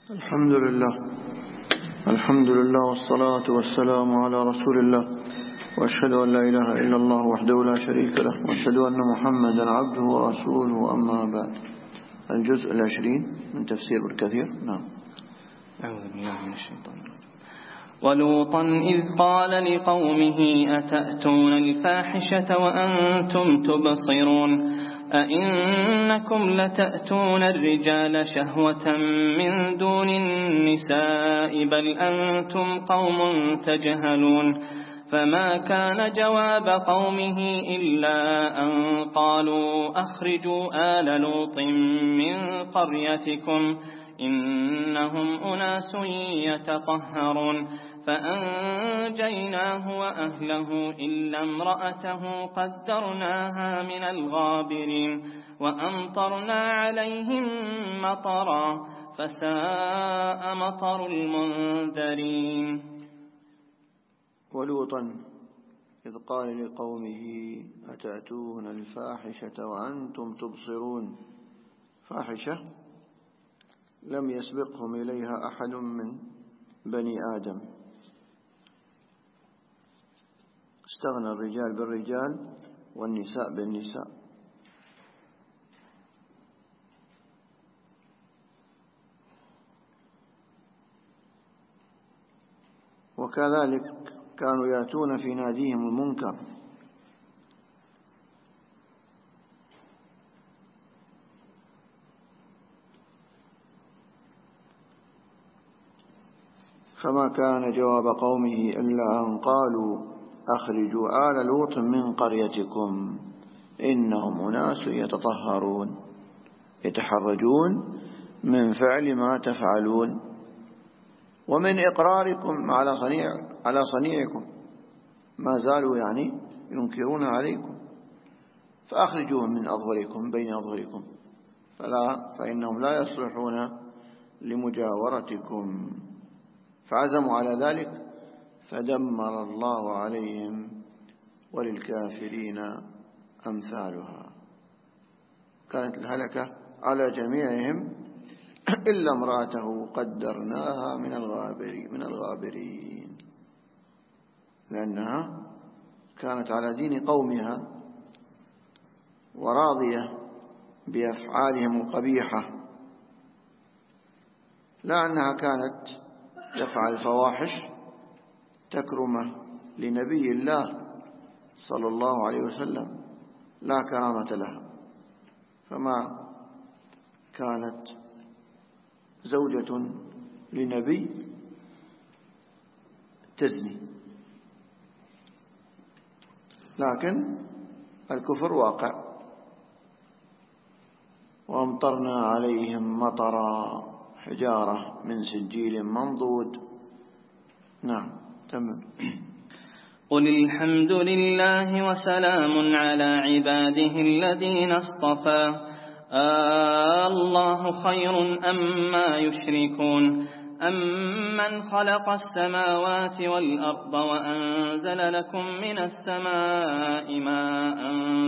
الحمد لله والصلاة والسلام على رسول الله، وأشهد أن لا إله إلا الله وحده لا شريك له، وأشهد أن محمدا عبده ورسوله، أما بعد. الجزء 20 من تفسير الكثير. نعم. أعوذ بالله من الشيطان الرجيم. ولوطا إذ قال لقومه أتأتون الفاحشة وأنتم تبصرون أئنكم لتأتون الرجال شهوة من دون النساء بل أنتم قوم تجهلون فما كان جواب قومه إلا أن قالوا أخرجوا آل لوط من قريتكم إنهم أناس يتطهرون فأنجيناه وأهله إلا امرأته قدرناها من الغابرين وأمطرنا عليهم مطرا فساء مطر المنذرين. ولوطا إذ قال لقومه أتأتون الفاحشة وأنتم تبصرون. فاحشة لم يسبقهم إليها أحد من بني آدم، استغنى الرجال بالرجال والنساء بالنساء. وكذلك كانوا يأتون في ناديهم المنكر، فما كان جواب قومه إلا أن قالوا أخرجوا آل لوط من قريتكم إنهم أناس يتطهرون يتحرجون من فعل ما تفعلون ومن إقراركم على صنيعكم، ما زالوا يعني ينكرون عليكم، فأخرجوهم من أظهركم بين أظهركم فإنهم لا يصلحون لمجاورتكم. فعزموا على ذلك فدمر الله عليهم وللكافرين أمثالها. كانت الهلكة على جميعهم إلا امرأته قدرناها من الغابرين، لأنها كانت على دين قومها وراضية بأفعالهم القبيحة، لا أنها كانت تفعل فواحش تكرمة لنبي الله صلى الله عليه وسلم، لا كرامة لها. فما كانت زوجة لنبي تزني، لكن الكفر واقع. وأمطرنا عليهم مطرا حجارة من سجيل منضود. نعم. تمام. قل الحمد لله وسلام على عباده الذين اصطفى الله خير أما يشركون أمن خلق السماوات والأرض وأنزل لكم من السماء ماء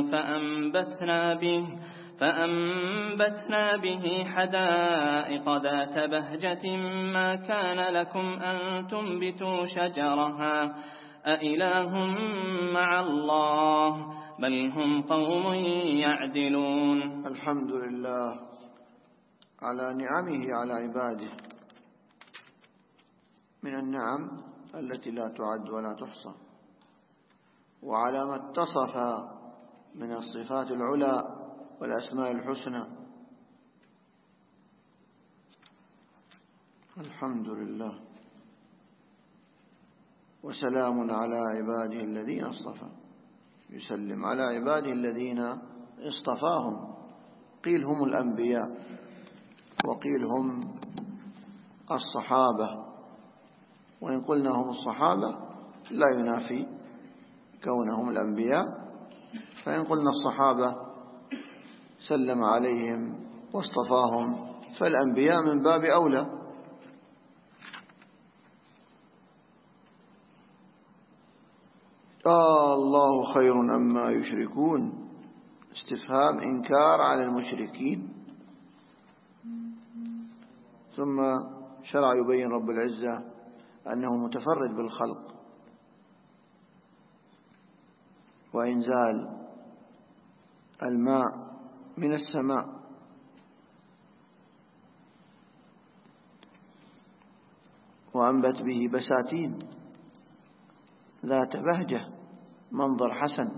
فأنبتنا به حدائق ذات بهجة ما كان لكم أن تنبتوا شجرها أإله مع الله بل هم قوم يعدلون. الحمد لله على نعمه على عباده، من النعم التي لا تعد ولا تحصى، وعلى ما اتصف من الصفات العلى والأسماء الحسنى. الحمد لله. وسلام على عباده الذين اصطفى، يسلم على عباده الذين اصطفاهم. قيل هم الأنبياء وقيل هم الصحابة، وإن قلنا هم الصحابة لا ينافي كونهم الأنبياء، فإن قلنا الصحابة سلم عليهم واصطفاهم فالأنبياء من باب أولى. الله خير أما يشركون، استفهام إنكار على المشركين. ثم شرع يبين رب العزة أنه متفرد بالخلق وإنزال الماء من السماء وأنبت به بساتين ذات بهجة منظر حسن،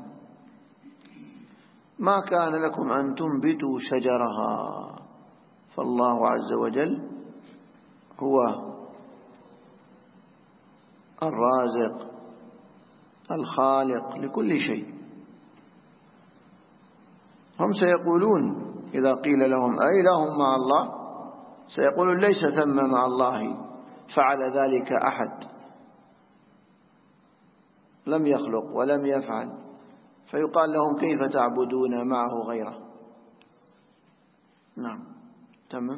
ما كان لكم أن تنبتوا شجرها، فالله عز وجل هو الرازق الخالق لكل شيء. هم سيقولون إذا قيل لهم أإله مع الله، سيقولون ليس ثم مع الله فعل ذلك أحد، لم يخلق ولم يفعل، فيقال لهم كيف تعبدون معه غيره. نعم تمام.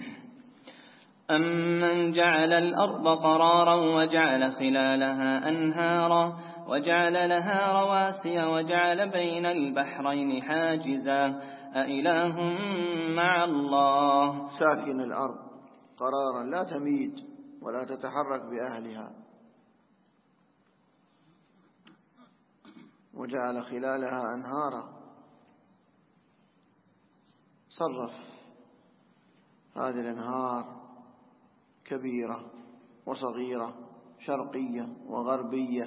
أمن جعل الأرض قرارا وجعل خلالها أنهارا وجعل لها رواسي وجعل بين البحرين حاجزا أإله مع الله. ساكن الأرض قرارا لا تميد ولا تتحرك بأهلها، وجعل خلالها أنهارا، صرف هذه الأنهار كبيرة وصغيرة، شرقية وغربية،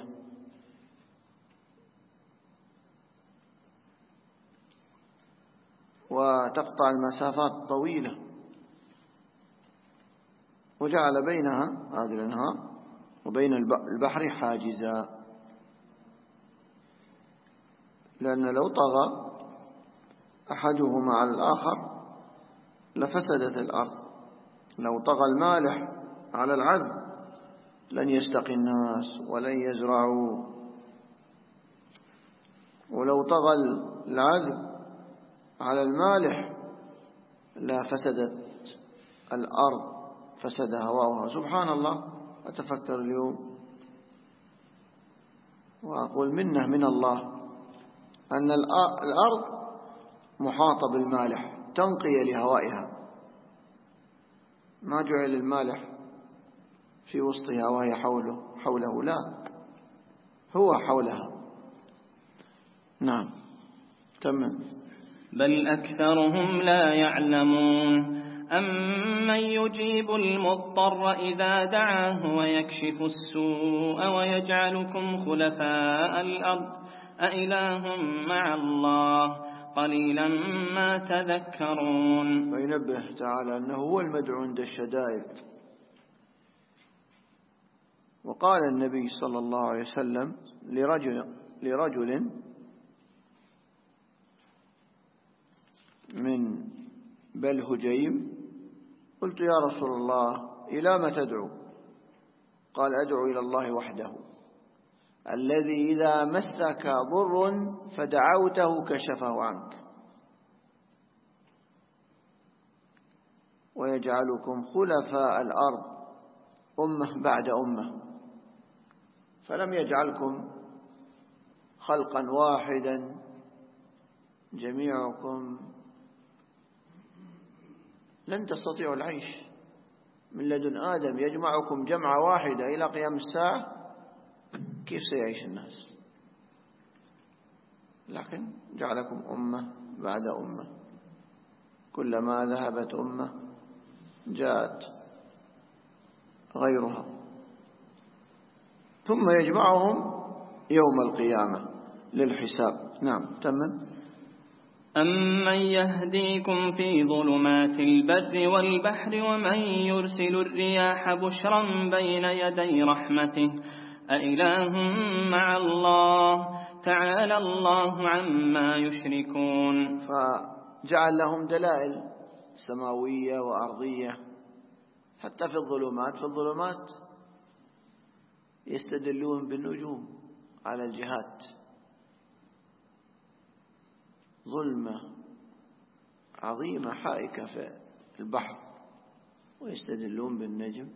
وتقطع المسافات طويلة، وجعل بينها هذه الأنهار وبين البحر حاجزا، لأن لو طغى أحدهما على الآخر لفسدت الأرض. لو طغى المالح على العذب لن يستقي الناس ولن يزرعوا، ولو طغى العذب على المالح لا فسدت الأرض، فسد هواؤها. سبحان الله، أتفكر اليوم وأقول منه من الله أن الأرض محاطة بالمالح تنقية لهوائها، ما جعل المالح في وسطها وهي حوله، لا، هو حولها. نعم تمام. بل أكثرهم لا يعلمون. أمن يجيب المضطر إذا دعاه ويكشف السوء ويجعلكم خلفاء الأرض أإله مع الله قليلا ما تذكرون. فينبه تعالى أنه هو المدعو عند الشدائد. وقال النبي صلى الله عليه وسلم لرجل من بلهجيم: قلت يا رسول الله إلى ما تدعو؟ قال: أدعو إلى الله وحده الذي إذا مسك ضر فدعوته كشفه عنك ويجعلكم خلفاء الأرض أمة بعد أمة. فلم يجعلكم خلقا واحدا جميعكم لن تستطيعوا العيش. من لدن آدم يجمعكم جمعة واحدة إلى قيام الساعة، كيف سيعيش الناس؟ لكن جعلكم أمة بعد أمة، كلما ذهبت أمة جاءت غيرها، ثم يجمعهم يوم القيامة للحساب. نعم تمام. أمن يهديكم في ظلمات البر والبحر ومن يرسل الرياح بشرا بين يدي رحمته أإله مع الله تعالى الله عما يشركون. فجعل لهم دلائل سماوية وأرضية حتى في الظلمات يستدلون بالنجوم على الجهات، ظلمة عظيمة حائكة في البحر ويستدلون بالنجم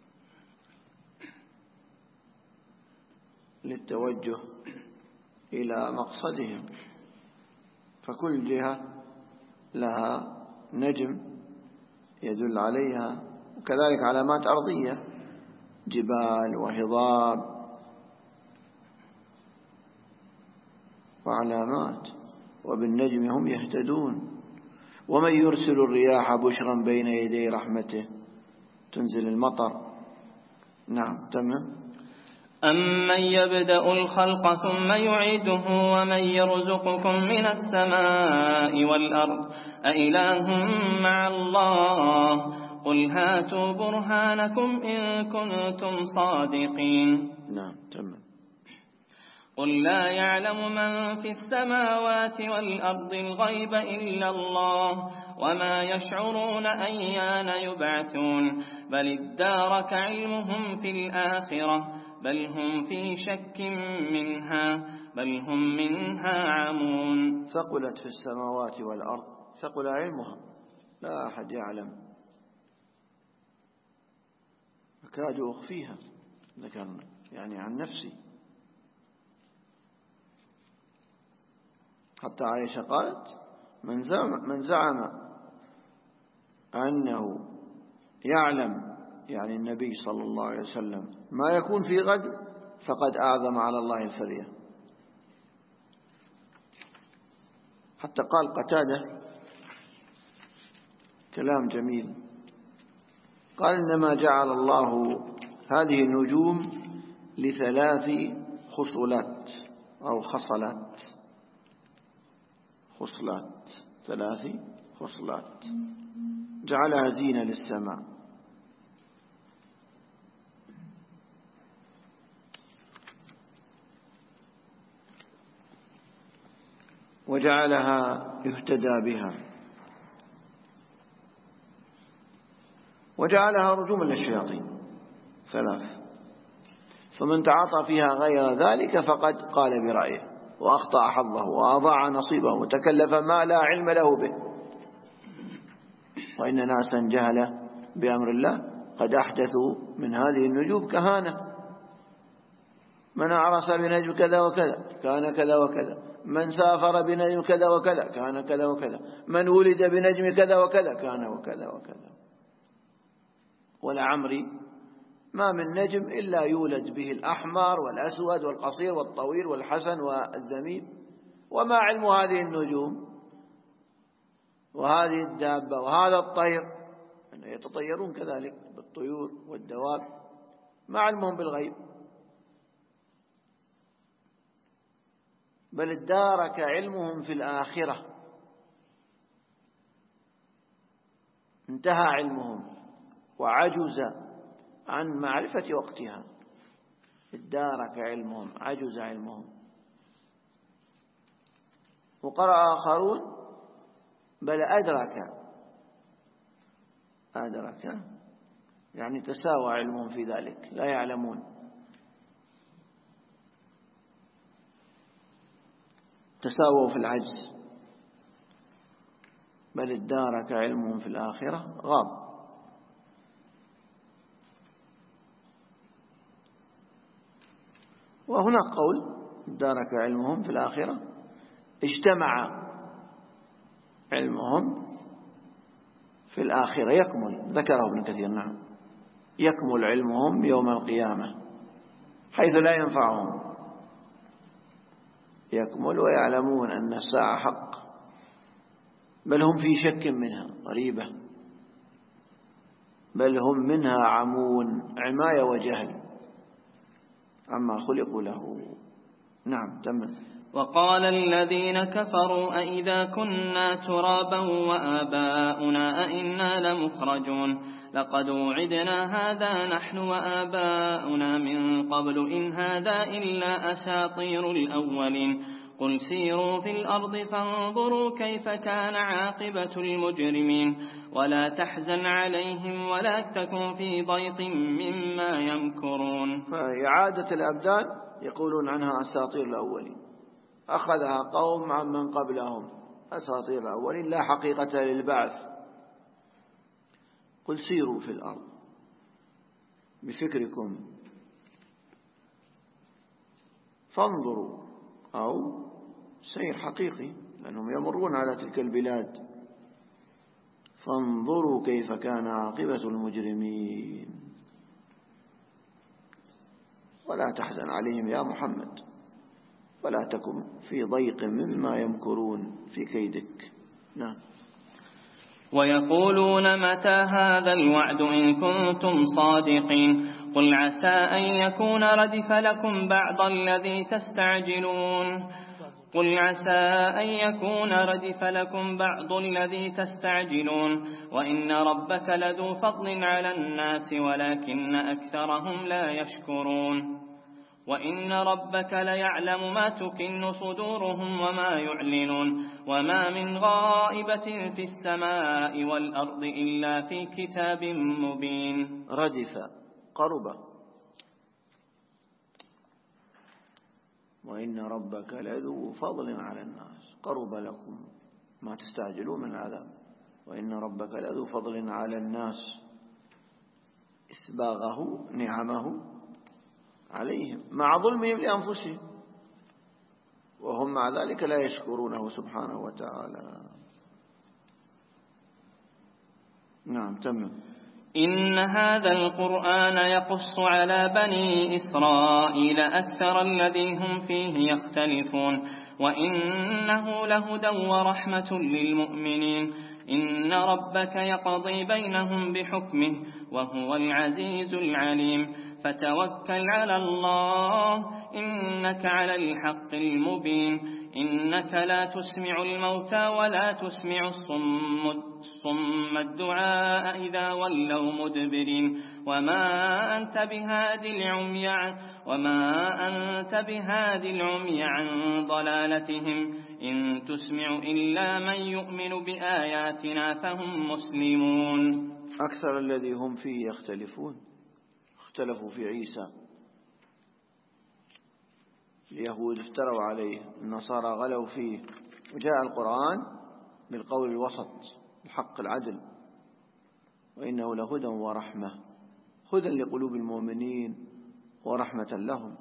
للتوجه إلى مقصدهم. فكل جهة لها نجم يدل عليها وكذلك علامات أرضية، جبال وهضاب وعلامات. وبالنجم هم يهتدون. ومن يرسل الرياح بشرا بين يدي رحمته، تنزل المطر. نعم تمام. أمن يبدأ الخلق ثم يعيده ومن يرزقكم من السماء والأرض أإله مع الله قل هاتوا برهانكم إن كنتم صادقين. نعم تمام. قل لا يعلم من في السماوات والأرض الغيب إلا الله وما يشعرون أيان يبعثون بل ادارك علمهم في الآخرة بل هم في شك منها بل هم منها عمون. ثقلت في السماوات والأرض، ثقل علمها، لا أحد يعلم. أكاد أخفيها، ذكرنا يعني عن نفسي. حتى عائشة قالت من زعم أنه يعلم، يعني النبي صلى الله عليه وسلم، ما يكون في غد فقد أعظم على الله الفرية. حتى قال قتادة كلام جميل، قال إنما جعل الله هذه النجوم لثلاث خصلات أو خصلات، خصلات، ثلاث خصلات، جعلها زينة للسماء. وجعلها يهتدى بها، وجعلها رجوما للشياطين، ثلاث. فمن تعاطى فيها غير ذلك فقد قال برأيه وأخطأ حظه وأضاع نصيبه وتكلف ما لا علم له به. وإن ناسا جهلة بأمر الله قد أحدثوا من هذه النجوم كهانة. من أعرس بنجم كذا وكذا كان كذا وكذا، من سافر بنجم كذا وكذا كان كذا وكذا، من ولد بنجم كذا وكذا كان وكذا وكذا. ولعمري ما من نجم إلا يولد به الأحمر والأسود والقصير والطويل والحسن والذميم. وما علم هذه النجوم وهذه الدابة وهذا الطير، أن يتطيرون كذلك بالطيور والدواب، ما علمهم بالغيب. بل ادارك علمهم في الآخرة، انتهى علمهم وعجز عن معرفة وقتها. ادارك علمهم، عجز علمهم. وقرأ آخرون بل أدرك يعني تساوى علمهم في ذلك، لا يعلمون، تساووا في العجز. بل ادارك علمهم في الآخرة، غاب. وهناك قول ادارك علمهم في الآخرة، اجتمع علمهم في الآخرة، يكمل، ذكره ابن كثير. نعم، يكمل علمهم يوم القيامة حيث لا ينفعهم، يكمل ويعلمون أن الساعة حق، بل هم في شك منها قريبة، بل هم منها عمون، عماية وجهل عما خلقوا له. نعم تمام. وقال الذين كفروا أئذا كنا ترابا وآباؤنا أئنا لمخرجون لقد وعدنا هذا نحن وآباؤنا من قبل إن هذا إلا أساطير الأولين قل سيروا في الأرض فانظروا كيف كان عاقبة المجرمين ولا تحزن عليهم ولا تكن في ضيق مما يمكرون. فإعادة الأبدان يقولون عنها أساطير الأولين، أخذها قوم عمن قبلهم، أساطير الأولين لا حقيقة للبعث. قل سيروا في الأرض بفكركم فانظروا، أو سير حقيقي لأنهم يمرون على تلك البلاد، فانظروا كيف كان عاقبة المجرمين. ولا تحزن عليهم يا محمد ولا تكن في ضيق مما يمكرون في كيدك. نعم. ويقولون متى هذا الوعد إن كنتم صادقين قل عسى أن يكون ردف لكم بعض الذي تستعجلون قل عسى أن يكون ردف لكم بعض الذي تستعجلون وإن ربك لذو فضل على الناس ولكن أكثرهم لا يشكرون وإن ربك ليعلم ما تكن صدورهم وما يعلنون وما من غائبة في السماء والأرض إلا في كتاب مبين. ردف قرب. وإن ربك لذو فضل على الناس قرب لكم ما تستعجلون من العذاب. وإن ربك لذو فضل على الناس إسباغه نعمه عليهم مع ظلمهم لأنفسهم وهم مع ذلك لا يشكرونه سبحانه وتعالى. نعم تمام. إن هذا القرآن يقص على بني إسرائيل أكثر الذي هم فيه يختلفون وإنه لهدى ورحمة للمؤمنين. إن ربك يقضي بينهم بحكمه وهو العزيز العليم. فتوكل على الله إنك على الحق المبين. إنك لا تسمع الموتى ولا تسمع الصم الدعاء إذا ولوا مدبرين وما أنت بهادي العمي عن ضلالتهم إن تسمع إلا من يؤمن بآياتنا فهم مسلمون. أكثر الذي هم فيه يختلفون. اختلفوا في عيسى. اليهود افتروا عليه النصارى غلوا فيه وجاء القرآن بالقول الوسط الحق العدل وإنه لهدى ورحمة هدى لقلوب المؤمنين ورحمة لهم.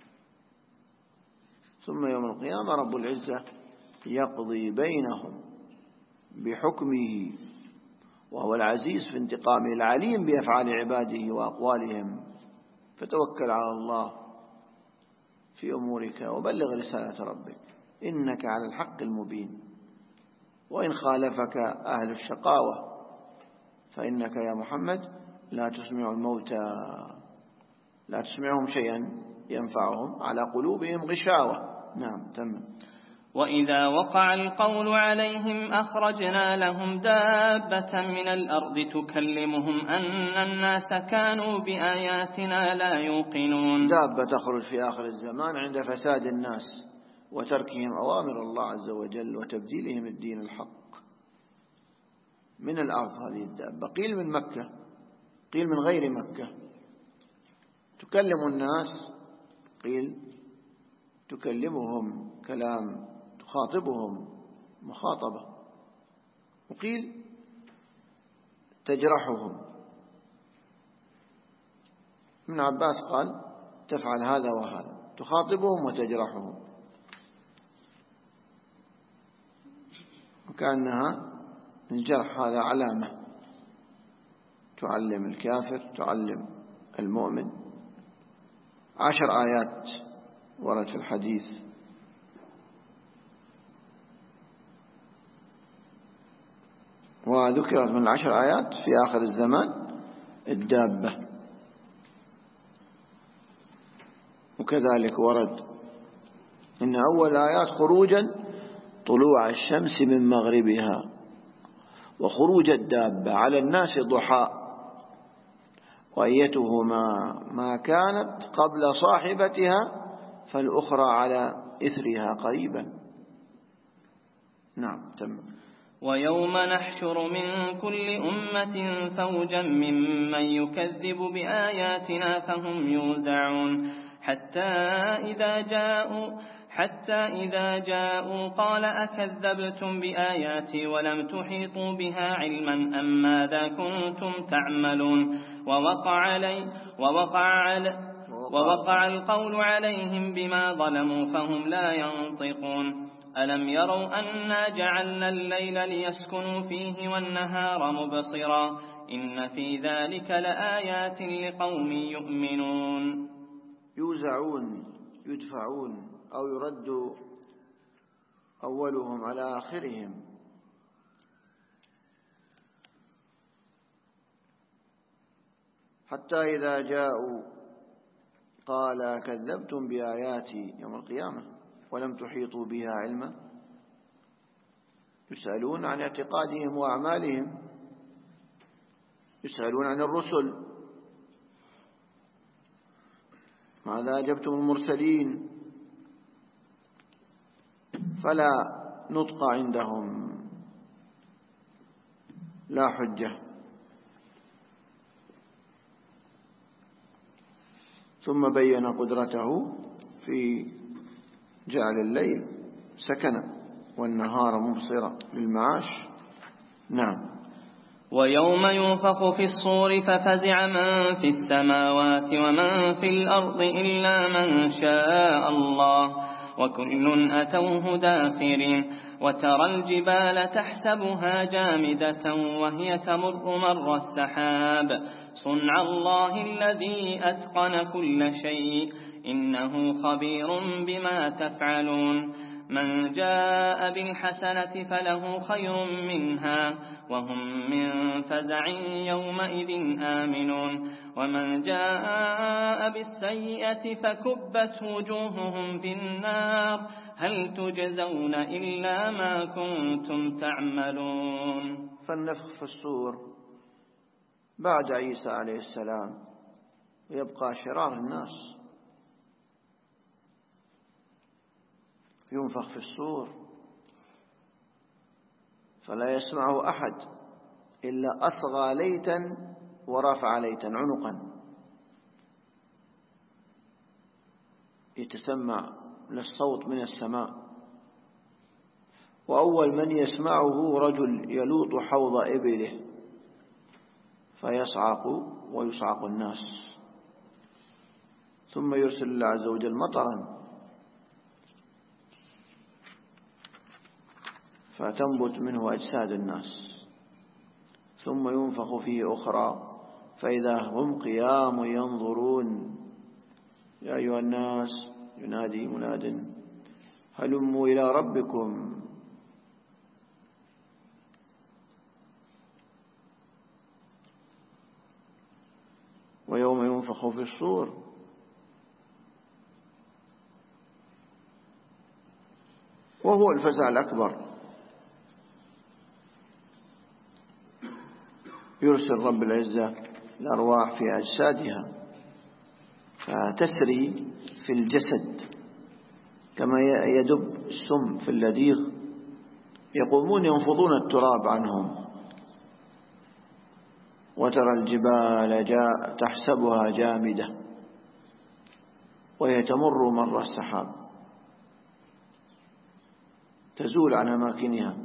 ثم يوم القيامة رب العزة يقضي بينهم بحكمه وهو العزيز في انتقامه العليم بأفعال عباده وأقوالهم. فتوكل على الله في أمورك وبلغ رسالة ربك إنك على الحق المبين. وإن خالفك أهل الشقاوة فإنك يا محمد لا تسمع الموتى لا تسمعهم شيئا ينفعهم على قلوبهم غشاوة. نعم تمام. وإذا وقع القول عليهم أخرجنا لهم دابة من الأرض تكلمهم أن الناس كانوا بآياتنا لا يوقنون. دابة تخرج في آخر الزمان عند فساد الناس وتركهم أوامر الله عز وجل وتبديلهم الدين الحق. من الأرض هذه الدابة قيل من مكة قيل من غير مكة. تكلم الناس قيل تكلمهم كلام تخاطبهم مخاطبة وقيل تجرحهم. ابن عباس قال تفعل هذا وهذا تخاطبهم وتجرحهم وكأنها الجرح هذا علامة تعلم الكافر تعلم المؤمن. 10 آيات ورد في الحديث وذكرت من 10 آيات في آخر الزمان الدابة. وكذلك ورد إن أول آيات خروجا طلوع الشمس من مغربها وخروج الدابة على الناس ضحى وأيتهما ما كانت قبل صاحبتها فالأخرى على إثرها قريبا. نعم تم. ويوم نحشر من كل أمة فوجا ممن يكذب بآياتنا فهم يوزعون حتى إذا جاءوا قال أكذبتم بآياتي ولم تحيطوا بها علما أم ماذا كنتم تعملون. ووقع القول عليهم بما ظلموا فهم لا ينطقون. ألم يروا أنا جعلنا الليل ليسكنوا فيه والنهار مبصرا إن في ذلك لآيات لقوم يؤمنون. يوزعون يدفعون أو يرد أولهم على آخرهم، حتى إذا جاءوا قال كذبتم بآياتي يوم القيامة ولم تحيطوا بها علما. يسألون عن اعتقادهم وأعمالهم، يسألون عن الرسل ماذا أجبتم المرسلين، فلا نطق عندهم، لا حجة. ثم بين قدرته في جعل الليل سكنا والنهار مبصرا للمعاش. نعم. ويوم ينفخ في الصور ففزع من في السماوات ومن في الأرض إلا من شاء الله وكل أتوه داخرين. وترى الجبال تحسبها جامدة وهي تمر مر السحاب صنع الله الذي أتقن كل شيء إنه خبير بما تفعلون. من جاء بالحسنة فله خير منها وهم من فزع يومئذ آمنون ومن جاء بالسيئة فكبت وجوههم في النار هل تجزون إلا ما كنتم تعملون. فالنفخ في الصور بعد عيسى عليه السلام ويبقى شرار الناس. ينفخ في الصور فلا يسمعه أحد إلا أصغى ليتا ورفع ليتا عنقا، يتسمع للصوت من السماء. وأول من يسمعه رجل يلوط حوض إبله فيصعق ويصعق الناس، ثم يرسل الله عز وجل مطرا فتنبت منه أجساد الناس، ثم ينفخ فيه أخرى فإذا هم قيام ينظرون. يا أيها الناس ينادي مناد هلموا إلى ربكم. ويوم ينفخ في الصور وهو الفزع الأكبر، يرسل رب العزة الأرواح في أجسادها فتسري في الجسد كما يدب السم في اللديغ، يقومون ينفضون التراب عنهم. وترى الجبال تحسبها جامدة وهي تمر مر السحاب، تزول عن أماكنها،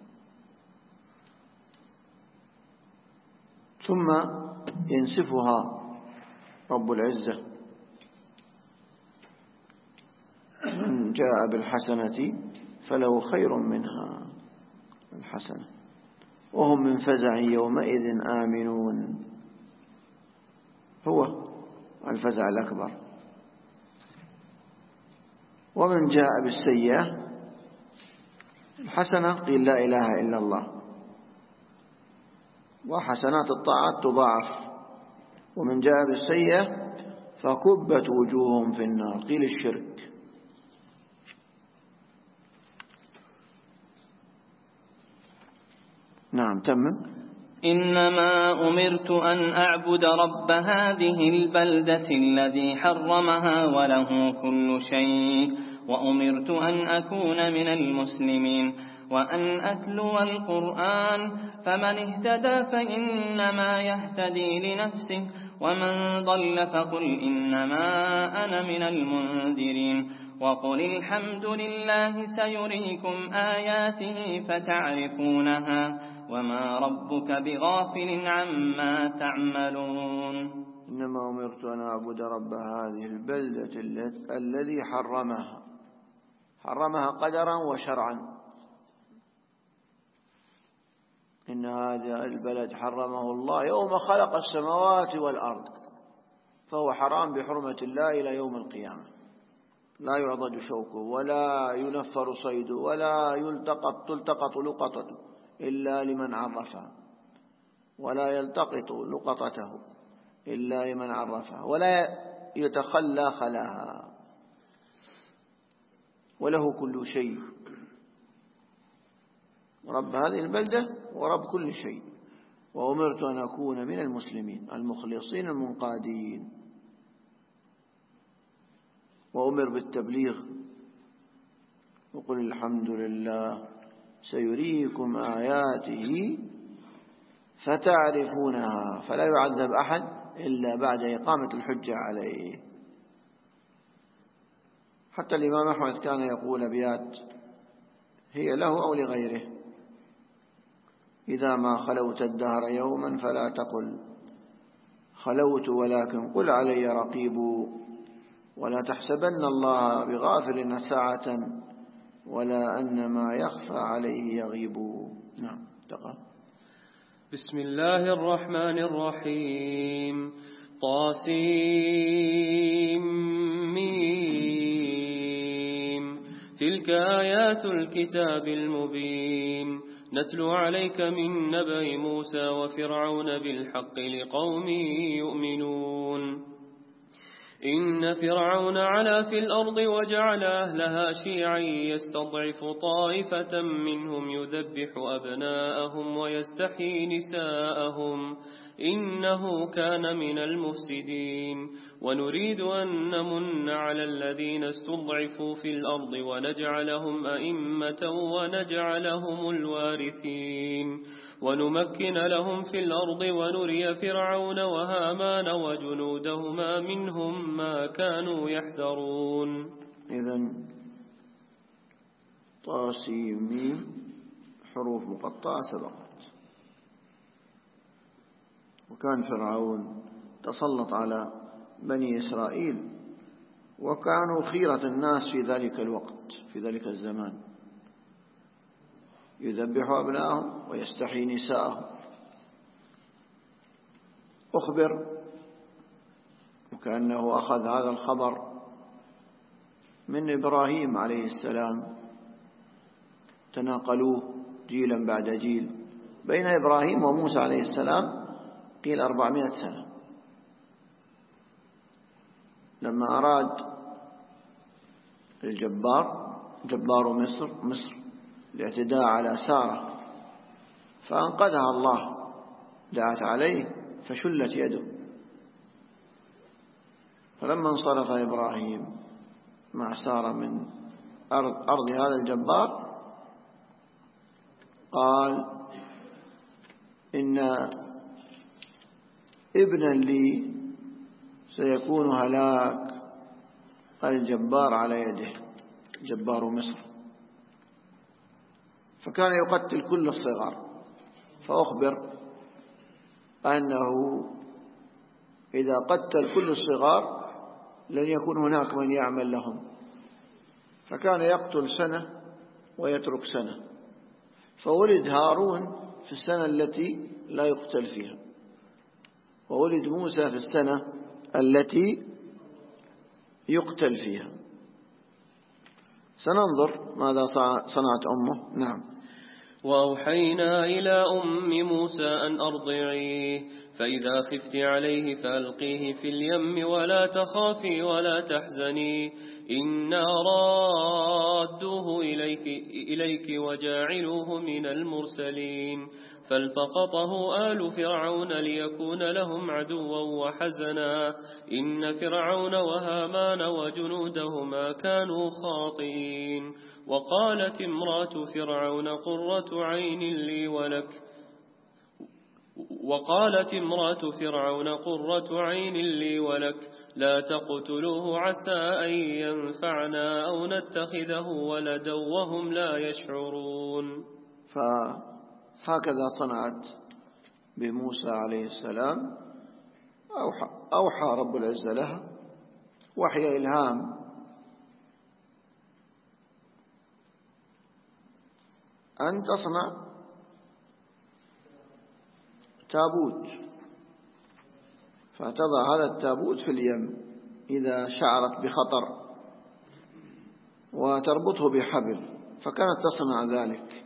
ثم ينسفها رب العزة. من جاء بالحسنة فله خير منها الحسنة وهم من فزع يومئذ آمنون. هو الفزع الأكبر. ومن جاء بالسيئة الحسنة قيل لا إله إلا الله، وحسنات الطاعات تضاعف. ومن جاء بالسيئة فكبت وجوههم في النار قيل الشرك. نعم تمام. إنما أمرت أن أعبد رب هذه البلدة الذي حرمها وله كل شيء وأمرت أن أكون من المسلمين وأن أتلو القرآن فمن اهتدى فإنما يهتدي لنفسه ومن ضل فقل إنما أنا من المنذرين وقل الحمد لله سيريكم آياته فتعرفونها وما ربك بغافل عما تعملون. إنما أمرت أن أعبد رب هذه البلدة الذي حرمها. حرمها قدرا وشرعا. إن هذا البلد حرمه الله يوم خلق السماوات والأرض، فهو حرام بحرمة الله إلى يوم القيامة، لا يعضد شوكه ولا ينفر صيده ولا تلتقط لقطته إلا لمن عرفها، ولا يلتقط لقطته إلا لمن عرفها، ولا يتخلى خلاها، وله كل شيء، رب هذه البلدة ورب كل شيء. وأمرت أن أكون من المسلمين المخلصين المنقادين، وأمر بالتبليغ. وقل الحمد لله سيريكم آياته فتعرفونها فلا يعذب أحد إلا بعد إقامة الحجة عليه. حتى الإمام أحمد كان يقول أبيات هي له أو لغيره: إذا ما خلوت الدهر يوما فلا تقل خلوت ولكن قل علي رقيب، ولا تحسبن الله بغافل ساعة ولا أن ما يخفى عليه يغيب. نعم تقرأ. بسم الله الرحمن الرحيم. طاسيم. تلك آيات الكتاب المبين نتلو عليك من نبأ موسى وفرعون بالحق لقوم يؤمنون. إن فرعون علا في الأرض وجعل أهلها شيعا يستضعف طائفة منهم يذبح أبناءهم ويستحيي نساءهم إنه كان من المفسدين. ونريد أن نمن على الذين استضعفوا في الأرض ونجعلهم أئمة ونجعلهم الوارثين ونمكن لهم في الأرض ونري فرعون وهامان وجنودهما منهم ما كانوا يحذرون. إذن طاسيم حروف مقطعة سبقت. وكان فرعون تسلط على بني إسرائيل وكانوا خيرة الناس في ذلك الوقت، في ذلك الزمان، يذبح أبنائهم ويستحيي نساءهم. أخبر وكأنه أخذ هذا الخبر من إبراهيم عليه السلام، تناقلوه جيلا بعد جيل. بين إبراهيم وموسى عليه السلام قيل 400 سنة. لما أراد جبار مصر الاعتداء على سارة فأنقذها الله، دعت عليه فشلت يده. فلما انصرف إبراهيم مع سارة من أرض هذا الجبار قال: إن ابنا لي سيكون هلاك الجبار على يده، جبار مصر. فكان يقتل كل الصغار، فأخبر أنه إذا قتل كل الصغار لن يكون هناك من يعمل لهم، فكان يقتل سنة ويترك سنة. فولد هارون في السنة التي لا يقتل فيها، وولد موسى في السنة التي يقتل فيها. سننظر ماذا صنعت أمه. نعم. وأوحينا إلى أم موسى أن أرضعيه، فإذا خفت عليه فألقيه في اليم ولا تخافي ولا تحزني، إنا رادوه إليك وجاعلوه من المرسلين. فالتقطه آل فرعون ليكون لهم عدوا وحزنا، إن فرعون وهامان وجنودهما كانوا خاطئين. وقالت امرأة فرعون قرة عين لي ولك لا تقتلوه عسى أن ينفعنا أو نتخذه ولدا وهم لا يشعرون. فهكذا صنعت بموسى عليه السلام. أوحى رب العزة لها وحي إلهام أن تصنع تابوت، فتضع هذا التابوت في اليم إذا شعرت بخطر وتربطه بحبل، فكانت تصنع ذلك.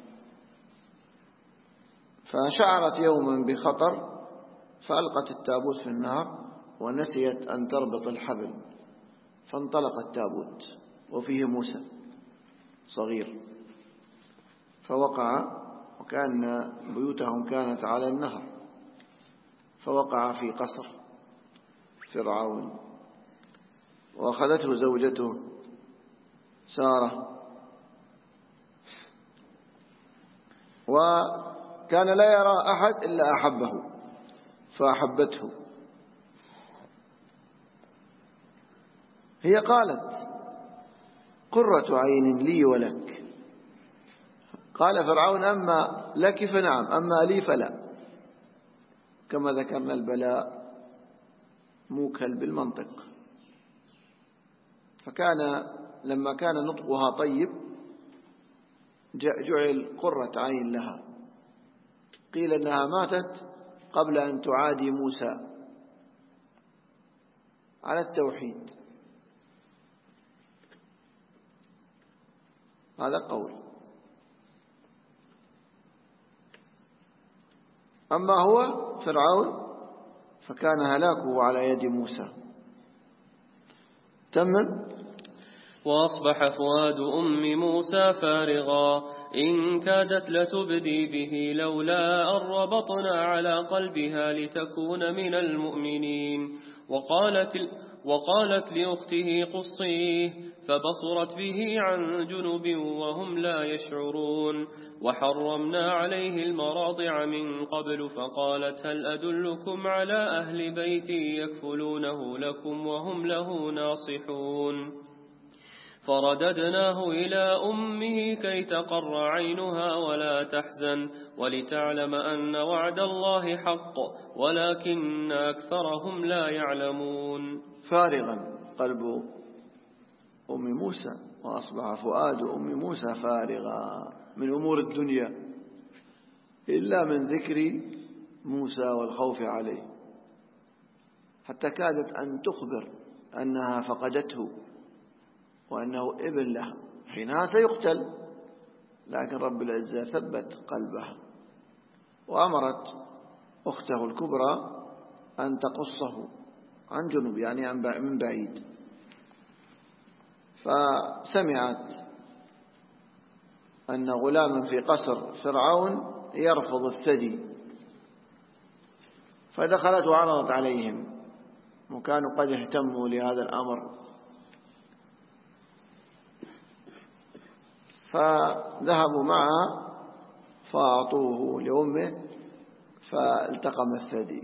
فشعرت يوما بخطر فألقت التابوت في النهر ونسيت أن تربط الحبل، فانطلق التابوت وفيه موسى صغير، فوقع، وكأن بيوتهم كانت على النهر، فوقع في قصر فرعون، وأخذته زوجته سارة، وكان لا يرى أحد إلا أحبه فأحبته. هي قالت: قرة عين لي ولك. قال فرعون: أما لك فنعم، أما لي فلا. كما ذكرنا البلاء موكل بالمنطق، فكان لما كان نطقها طيب جعل قرة عين لها. قيل أنها ماتت قبل أن تعادي موسى على التوحيد، هذا قول. أما هو فرعون فكان هلاكه على يد موسى. تمام. وأصبح فؤاد أم موسى فارغا إن كادت لتبدي به لولا أن ربطنا على قلبها لتكون من المؤمنين. وقالت لأخته قصيه فبصرت به عن جنب وهم لا يشعرون. وحرمنا عليه المراضع من قبل فقالت هل أدلكم على أهل بيت يكفلونه لكم وهم له ناصحون. فرددناه إلى أمه كي تقر عينها ولا تحزن ولتعلم أن وعد الله حق ولكن أكثرهم لا يعلمون. فارغا قلب أم موسى، وأصبح فؤاد أم موسى فارغا من أمور الدنيا إلا من ذكر موسى والخوف عليه، حتى كادت أن تخبر أنها فقدته وأنه ابن له، حينها سيقتل، لكن رب العزة ثبت قلبها وأمرت أخته الكبرى أن تقصه عن جنوب، يعني من بعيد. فسمعت أن غلاما في قصر فرعون يرفض الثدي، فدخلت وعرضت عليهم، وكانوا قد اهتموا لهذا الأمر، فذهبوا معها فأعطوه لأمه فالتقم الثدي،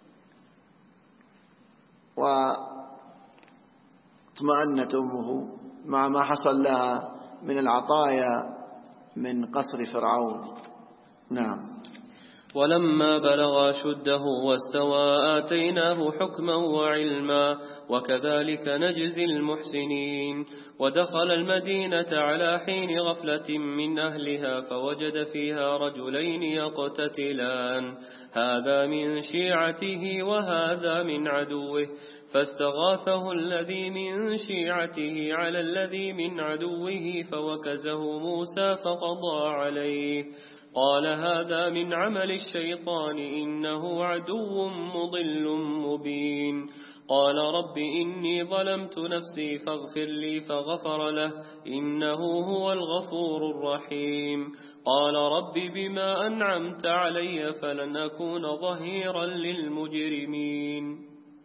واطمأنت أمه مع ما حصل لها من العطايا من قصر فرعون. نعم. ولما بلغ شده واستوى آتيناه حكما وعلما وكذلك نجزي المحسنين. ودخل المدينة على حين غفلة من أهلها فوجد فيها رجلين يقتتلان هذا من شيعته وهذا من عدوه فاستغاثه الذي من شيعته على الذي من عدوه فوكزه موسى فقضى عليه قال هذا من عمل الشيطان إنه عدو مضل مبين. قال رب إني ظلمت نفسي فاغفر لي فغفر له إنه هو الغفور الرحيم. قال رب بما أنعمت علي فلن أكون ظهيرا للمجرمين.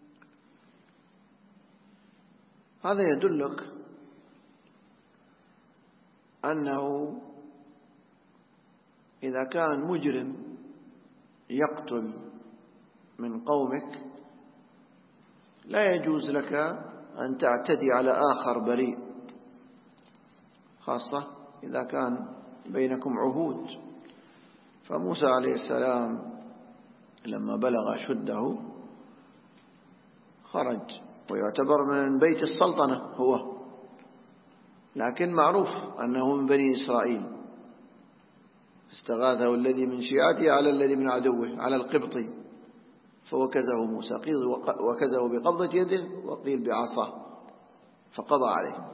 هذا يدلك أنه إذا كان مجرم يقتل من قومك لا يجوز لك أن تعتدي على آخر بريء، خاصة إذا كان بينكم عهود. فموسى عليه السلام لما بلغ شده خرج، ويعتبر من بيت السلطنة هو، لكن معروف أنه من بني إسرائيل، استغاثه الذي من شيعته على الذي من عدوه، على القبطي، فوكزه موسى، قيل وكزه بقبضة يده وقيل بعصاه فقضى عليه.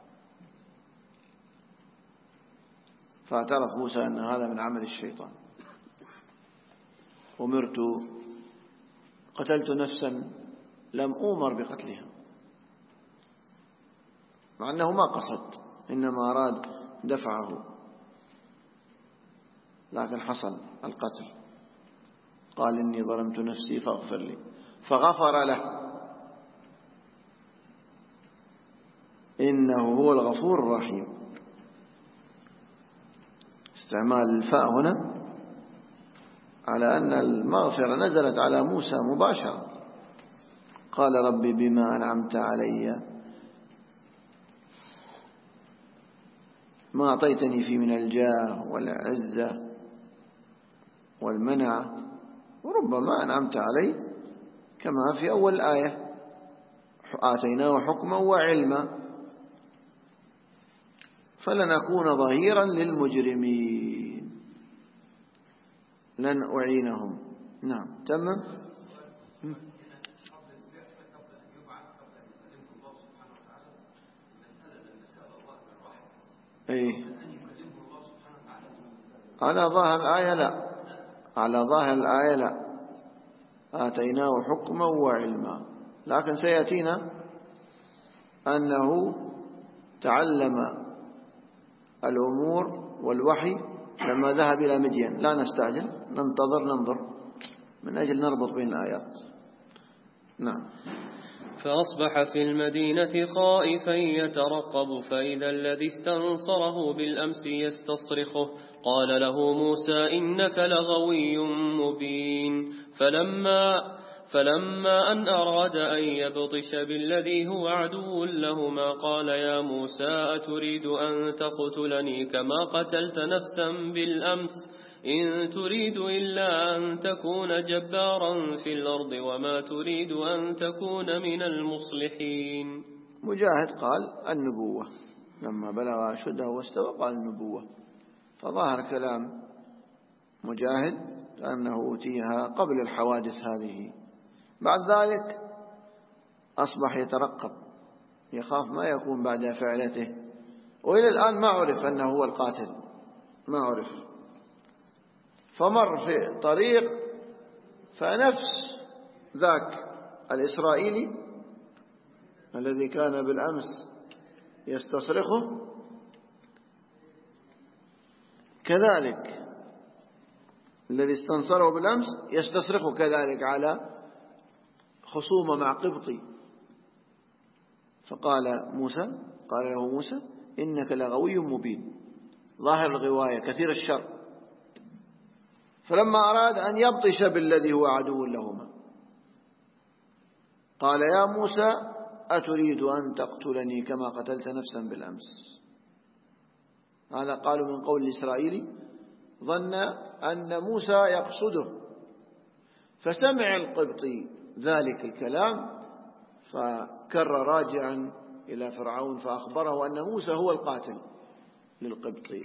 فاعترف موسى أن هذا من عمل الشيطان. قتلت نفسا لم أؤمر بقتلها، مع أنه ما قصد، إنما أراد دفعه، لكن حصل القتل. قال إني ظلمت نفسي فاغفر لي، فغفر له، إنه هو الغفور الرحيم. استعمال الفاء هنا على أن المغفرة نزلت على موسى مباشرة. قال ربي بما أنعمت علي ما أعطيتني فيه من الجاه والعزة والمنعة، وربما أنعمت علي كما في أول الآية آتيناه حكما وعلما فلنكون ظهيرا للمجرمين لن أعينهم. نعم تمام. أي على ظاهر الآية لا، على ظاهر الآية لا، آتيناه حكما وعلما، لكن سيأتينا أنه تعلم الأمور والوحي لما ذهب إلى مدين. لا نستعجل، ننظر من أجل نربط بين الآيات. نعم. فأصبح في المدينة خائفا يترقب، فإذا الذي استنصره بالأمس يستصرخه، قال له موسى إنك لغوي مبين. فلما أن أراد أن يبطش بالذي هو عدو لهما قال يا موسى أتريد أن تقتلني كما قتلت نفسا بالأمس؟ إن تريد إلا أن تكون جبارا في الأرض وما تريد أن تكون من المصلحين. مجاهد قال النبوة، لما بلغ أشده واستوى قال النبوة، فظاهر كلام مجاهد أنه أوتيها قبل الحوادث هذه. بعد ذلك أصبح يترقب، يخاف ما يكون بعد فعلته، وإلى الآن ما عرف أنه هو القاتل، ما عرف. فمر في طريق فنفس ذاك الإسرائيلي الذي كان بالأمس يستصرخه كذلك، الذي استنصره بالأمس يستصرخه كذلك على خصومة مع قبطي. فقال له موسى إنك لغوي مبين، ظاهر الغواية كثير الشر. فلما أراد أن يبطش بالذي هو عدو لهما قال يا موسى أتريد أن تقتلني كما قتلت نفسا بالأمس؟ هذا قالوا من قول الإسرائيلي، ظن أن موسى يقصده، فسمع القبطي ذلك الكلام فكر راجعا إلى فرعون فأخبره أن موسى هو القاتل للقبطي،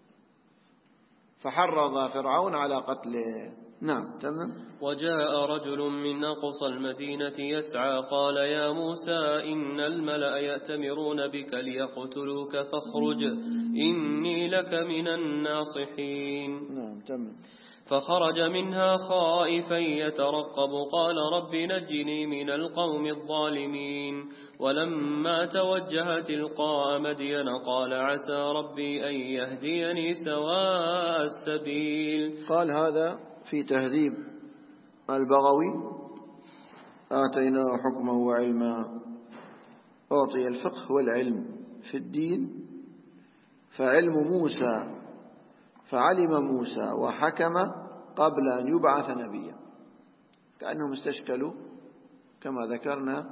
فحرض فرعون على قتله. نعم تمام. وجاء رجل من أقصى المدينة يسعى قال يا موسى إن الملأ يأتمرون بك ليقتلوك فاخرج إني لك من الناصحين. نعم تمام. فخرج منها خائفا يترقب قال رب نجني من القوم الظالمين. ولما توجه تلقاء مدين قال عسى ربي أن يهديني سواء السبيل. قال هذا في تهذيب البغوي آتيناه حكما وعلما. أعطي الفقه والعلم في الدين، فعلم موسى فعلم موسى وحكم قبل أن يبعث نبيا، كأنهم استشكلوا كما ذكرنا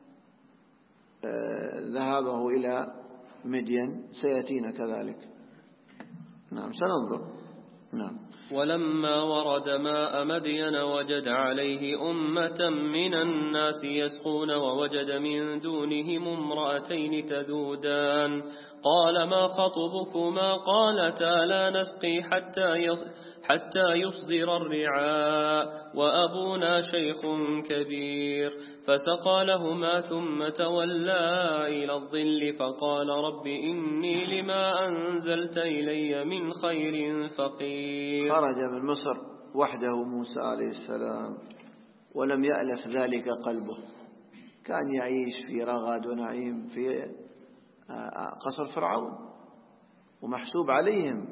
ذهابه إلى مدين، سيأتينا كذلك. نعم سننظر. نعم. ولما ورد ماء مدين وجد عليه أمة من الناس يسقون ووجد من دونهم امرأتين تذودان قال ما خطبكما قالتا لا نسقي حتى يصدر الرعاء وأبونا شيخ كبير فسقى لهما ثم تولى إلى الظل فقال رب إني لما أنزلت إلي من خير فقير. خرج من مصر وحده موسى عليه السلام ولم يألف ذلك قلبه، كان يعيش في رغد ونعيم في قصر فرعون ومحسوب عليهم،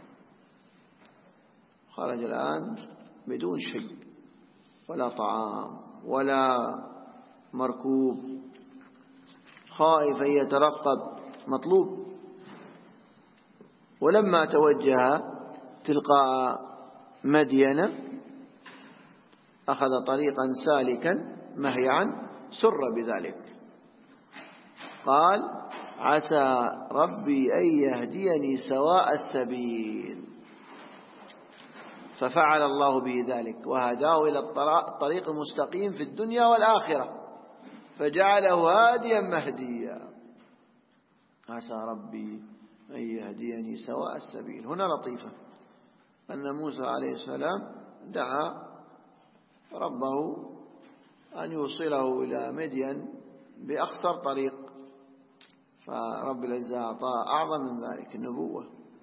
خرج الآن بدون شيء ولا طعام ولا مركوب، خائف يترقب مطلوب. ولما توجه تلقاء مدين أخذ طريقا سالكا مهيعا سر بذلك، قال عسى ربي أن يهديني سواء السبيل، ففعل الله به ذلك وهداه إلى الطريق المستقيم في الدنيا والآخرة فجعله هاديا مهديا. عسى ربي أن يهديني سواء السبيل. هنا لطيفة أن موسى عليه السلام دعا ربه أن يوصله إلى مدين بأخطر طريق، فرب العزة أعطاه أعظم من ذلك النبوة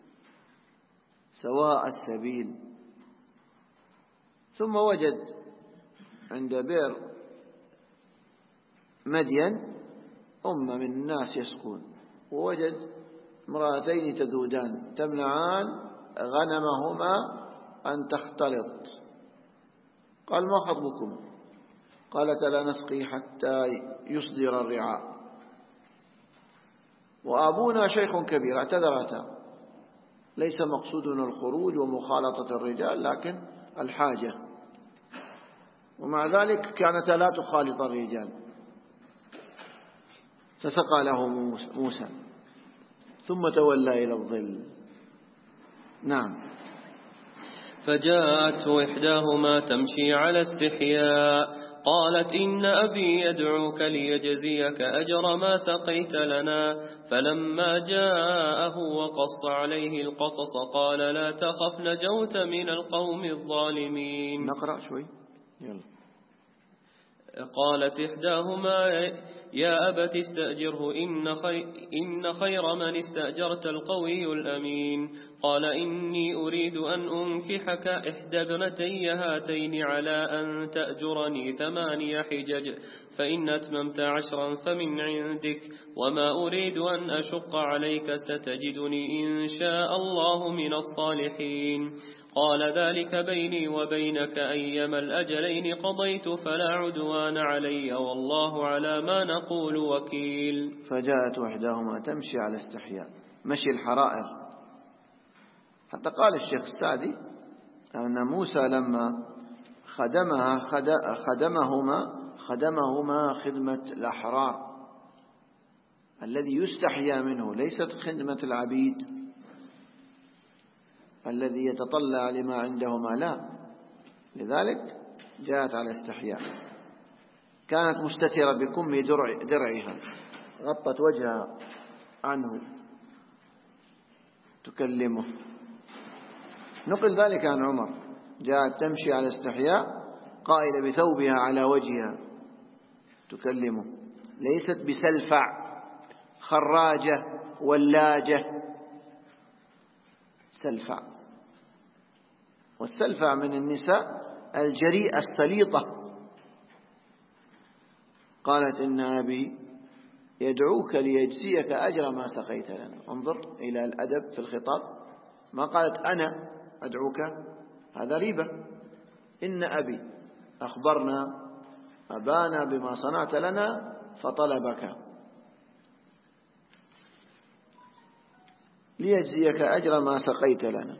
سواء السبيل. ثم وجد عند بئر مدين أمة من الناس يسقون، ووجد امرأتين تذودان تمنعان غنمهما أن تختلط. قال ما خطبكم؟ قالت لا نسقي حتى يصدر الرعاء وأبونا شيخ كبير. اعتذرتا، ليس مقصودنا الخروج ومخالطة الرجال لكن الحاجة، ومع ذلك كانت لا تخالط الرجال. فسقى له موسى ثم تولى إلى الظل. نعم. فجاءته إحداهما تمشي على استحياء قالت إن أبي يدعوك ليجزيك أجر ما سقيت لنا. فلما جاءه وقص عليه القصص قال لا تخف نجوت من القوم الظالمين. نقرأ شوي يلا. قالت إحداهما يا أبت استأجره إن خير من استأجرت القوي الأمين. قال إني أريد أن أنكحك إحدى ابنتي هاتين على أن تأجرني 8 حجج فإن أتممت 10 فمن عندك وما أريد أن أشق عليك ستجدني إن شاء الله من الصالحين. قال ذلك بيني وبينك أيما الأجلين قضيت فلا عدوان علي والله على ما نقول وكيل. فجاءت إحداهما تمشي على استحياء، مشي الحرائر. حتى قال الشيخ السعدي أن موسى لما خدمهما خدمة الأحرار الذي يستحيا منه، ليست خدمة العبيد الذي يتطلع لما عندهما، لا، لذلك جاءت على استحياء. كانت مستترة بكم درعها، غطت وجهها عنه تكلمه. نقل ذلك عن عمر، جاءت تمشي على استحياء قائلة بثوبها على وجهها تكلمه، ليست بسلفع خراجة ولاجة، سلفع. والسلفع من النساء الجريئة السليطة. قالت إن أبي يدعوك ليجزيك أجر ما سقيت لنا. انظر إلى الأدب في الخطاب، ما قالت أنا أدعوك، هذا ريبة. إن أبي أخبرنا أبانا بما صنعت لنا فطلبك ليجزيك أجر ما سقيت لنا.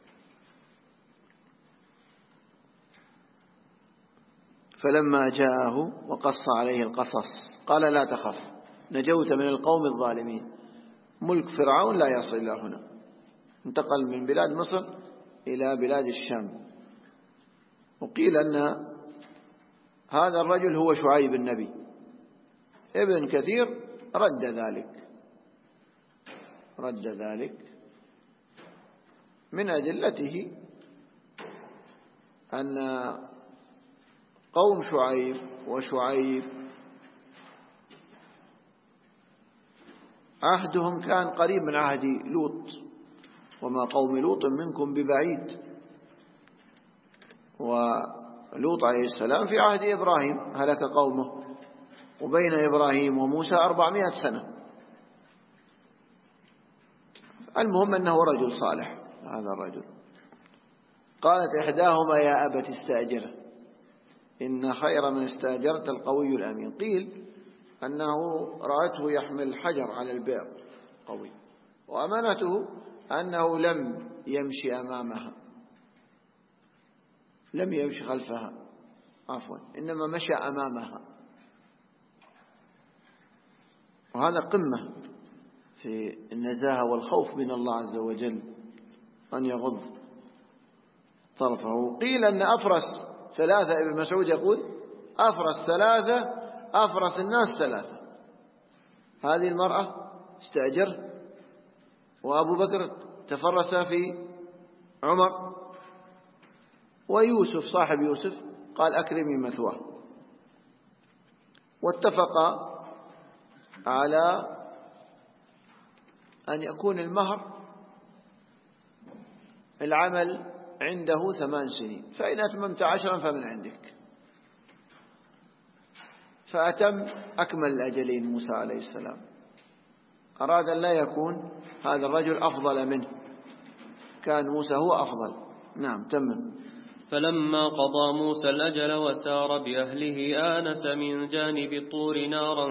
فلما جاءه وقص عليه القصص قال لا تخف نجوت من القوم الظالمين. ملك فرعون لا يصل إلى هنا، انتقل من بلاد مصر إلى بلاد الشام. وقيل أن هذا الرجل هو شعيب النبي. ابن كثير رد ذلك من أدلته أن قوم شعيب وشعيب عهدهم كان قريب من عهد لوط، وما قوم لوط منكم ببعيد. ولوط عليه السلام في عهد إبراهيم هلك قومه، وبين إبراهيم وموسى 400 سنة. المهم أنه رجل صالح هذا الرجل. قالت إحداهما يا أبت استأجره إن خير من استأجرت القوي الأمين. قيل أنه رأته يحمل حجر على البئر قوي، وأمانته أنه لم يمشي أمامها، لم يمشي خلفها عفوا، إنما مشى أمامها. وهذا قمة في النزاهة والخوف من الله عز وجل أن يغض طرفه. قيل أن أفرس ثلاثة، ابن مسعود يقول أفرس ثلاثة، أفرس الناس ثلاثة. هذه المرأة استأجر، وأبو بكر تفرس في عمر، ويوسف صاحب يوسف قال أكرمي مثواه. واتفقا على أن يكون المهر العمل عنده 8 سنين، فإن أتممت 10 فمن عندك. فأتم أكمل الأجلين موسى عليه السلام. أراد أن لا يكون هذا الرجل أفضل منه، كان موسى هو أفضل. نعم تمم. فلما قضى موسى الأجل وسار بأهله آنس من جانب الطور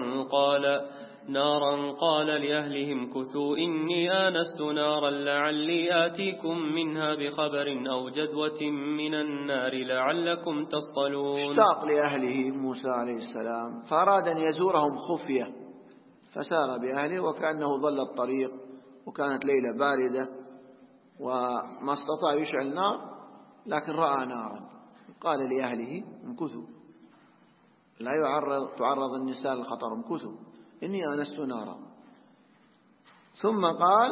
نارا قال لأهلهم كثوا إني آنست نارا لعلي آتيكم منها بخبر أو جدوة من النار لعلكم تصطلون. اشتاق لأهله موسى عليه السلام، فأراد أن يزورهم خفية، فسار بأهله وكأنه ظل الطريق، وكانت ليلة باردة وما استطاع يشعل نار، لكن رأى نارا. قال لأهله امكثوا، لا تعرض النساء للخطر، امكثوا إني آنست نارا. ثم قال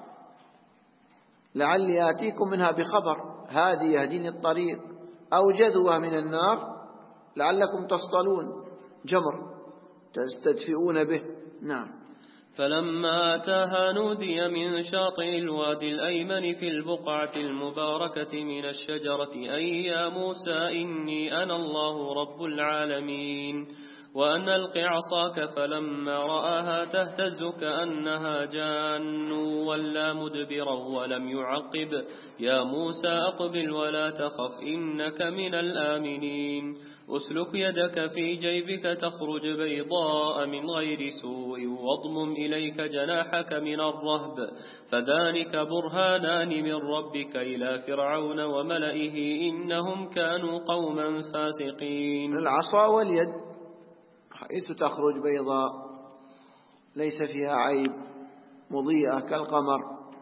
لعلي آتيكم منها بخبر، هادي يهديني الطريق، أو جذوة من النار لعلكم تصطلون، جمر تستدفئون به. نعم. فلما أتاها نودي من شاطئ الوادي الأيمن في البقعة المباركة من الشجرة أي يا موسى إني أنا الله رب العالمين وأن ألق عصاك. فلما رآها تهتز كأنها جان ولا مدبرا ولم يعقب يا موسى أقبل ولا تخف إنك من الآمنين. أسلك يدك في جيبك تخرج بيضاء من غير سوء واضمم إليك جناحك من الرهب فذلك برهانان من ربك إلى فرعون وملئه إنهم كانوا قوما فاسقين. العصا واليد حيث تخرج بيضاء ليس فيها عيب، مضيئة كالقمر،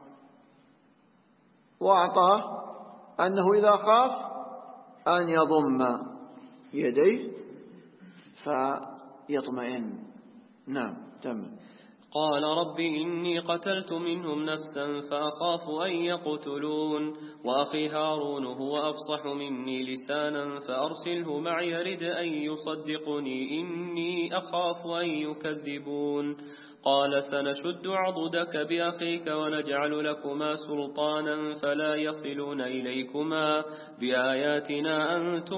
وأعطاه أنه إذا خاف أن يضم يديه فيطمئن. نعم تم. قال رب إني قتلت منهم نفسا فأخاف أن يقتلون وأخي هارون هو أفصح مني لسانا فأرسله معي يرد أن يصدقني إني أخاف أن يكذبون. قال سنشد عضدك بأخيك ونجعل لكما سلطانا فلا يصلون إليكما بآياتنا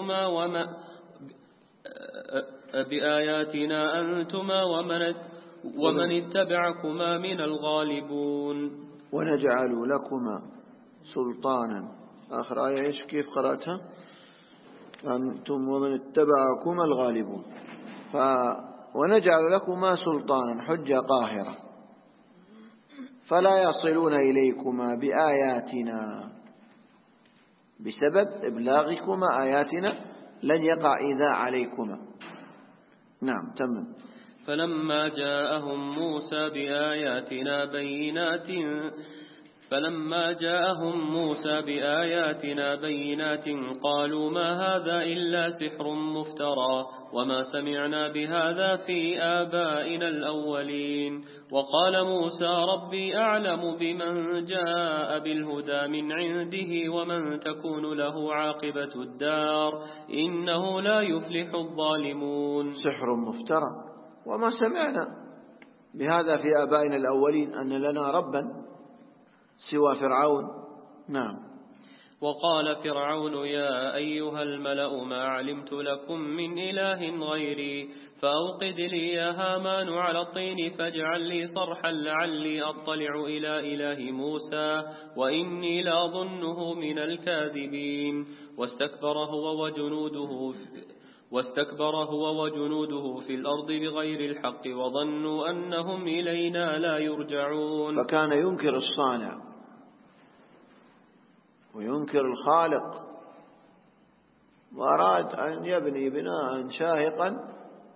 أنتما ومن اتبعكما من الغالبون. ونجعل لكما سلطانا. آخر آية إيش كيف قرأتها؟ أنتم ومن اتبعكما الغالبون. ونجعل لكما سلطانا حجة قاهرة فلا يصلون إليكما بآياتنا، بسبب إبلاغكما آياتنا لن يقع إيذاء عليكما. نعم تمام. فلما جاءهم موسى بآياتنا بينات فلما جاءهم موسى بآياتنا بينات قالوا ما هذا إلا سحر مفترى وما سمعنا بهذا في آبائنا الأولين. وقال موسى ربي أعلم بمن جاء بالهدى من عنده ومن تكون له عاقبة الدار إنه لا يفلح الظالمون. سحر مفترى وما سمعنا بهذا في آبائنا الأولين أن لنا ربا سوى فرعون. نعم. وقال فرعون يا أيها الملأ ما علمت لكم من إله غيري فأوقد لي يا هامان على الطين فاجعل لي صرحا لعلي أطلع إلى إله موسى وإني لأظنه من الكاذبين. واستكبر هو وجنوده في الأرض بغير الحق وظنوا أنهم إلينا لا يرجعون. فكان ينكر الصانع وينكر الخالق وأراد أن يبني بناء شاهقا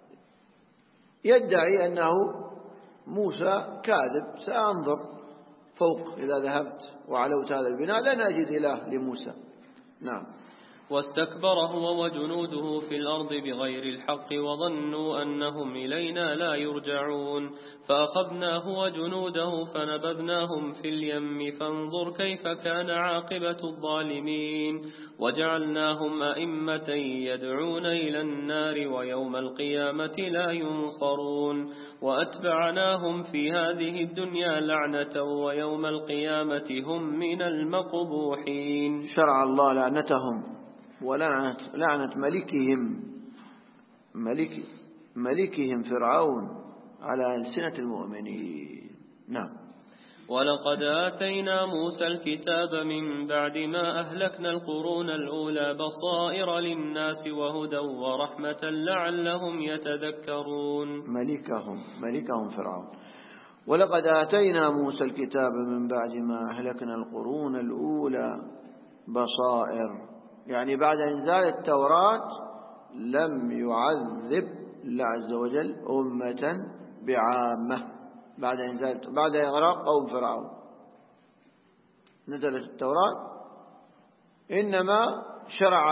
يدعي أنه موسى كاذب. سأنظر فوق إذا ذهبت وعلوت هذا البناء لن أجد إله لموسى. نعم. واستكبر هو وجنوده في الأرض بغير الحق وظنوا أنهم إلينا لا يرجعون. فأخذناه وجنوده فنبذناهم في اليم فانظر كيف كان عاقبة الظالمين. وجعلناهم أئمة يدعون إلى النار ويوم القيامة لا ينصرون. وأتبعناهم في هذه الدنيا لعنة ويوم القيامة هم من المقبوحين. شرع الله لعنتهم ولعنة ملكهم فرعون على ألسنة المؤمنين. نعم. ولقد آتينا موسى الكتاب من بعد ما أهلكنا القرون الأولى بصائر للناس وهدى ورحمة لعلهم يتذكرون. ملكهم فرعون. ولقد آتينا موسى الكتاب من بعد ما أهلكنا القرون الأولى بصائر، يعني بعد إنزال التوراة لم يعذب الله عز وجل أمة بعامة. بعد إغراق قوم فرعون نزلت التوراة، إنما شرع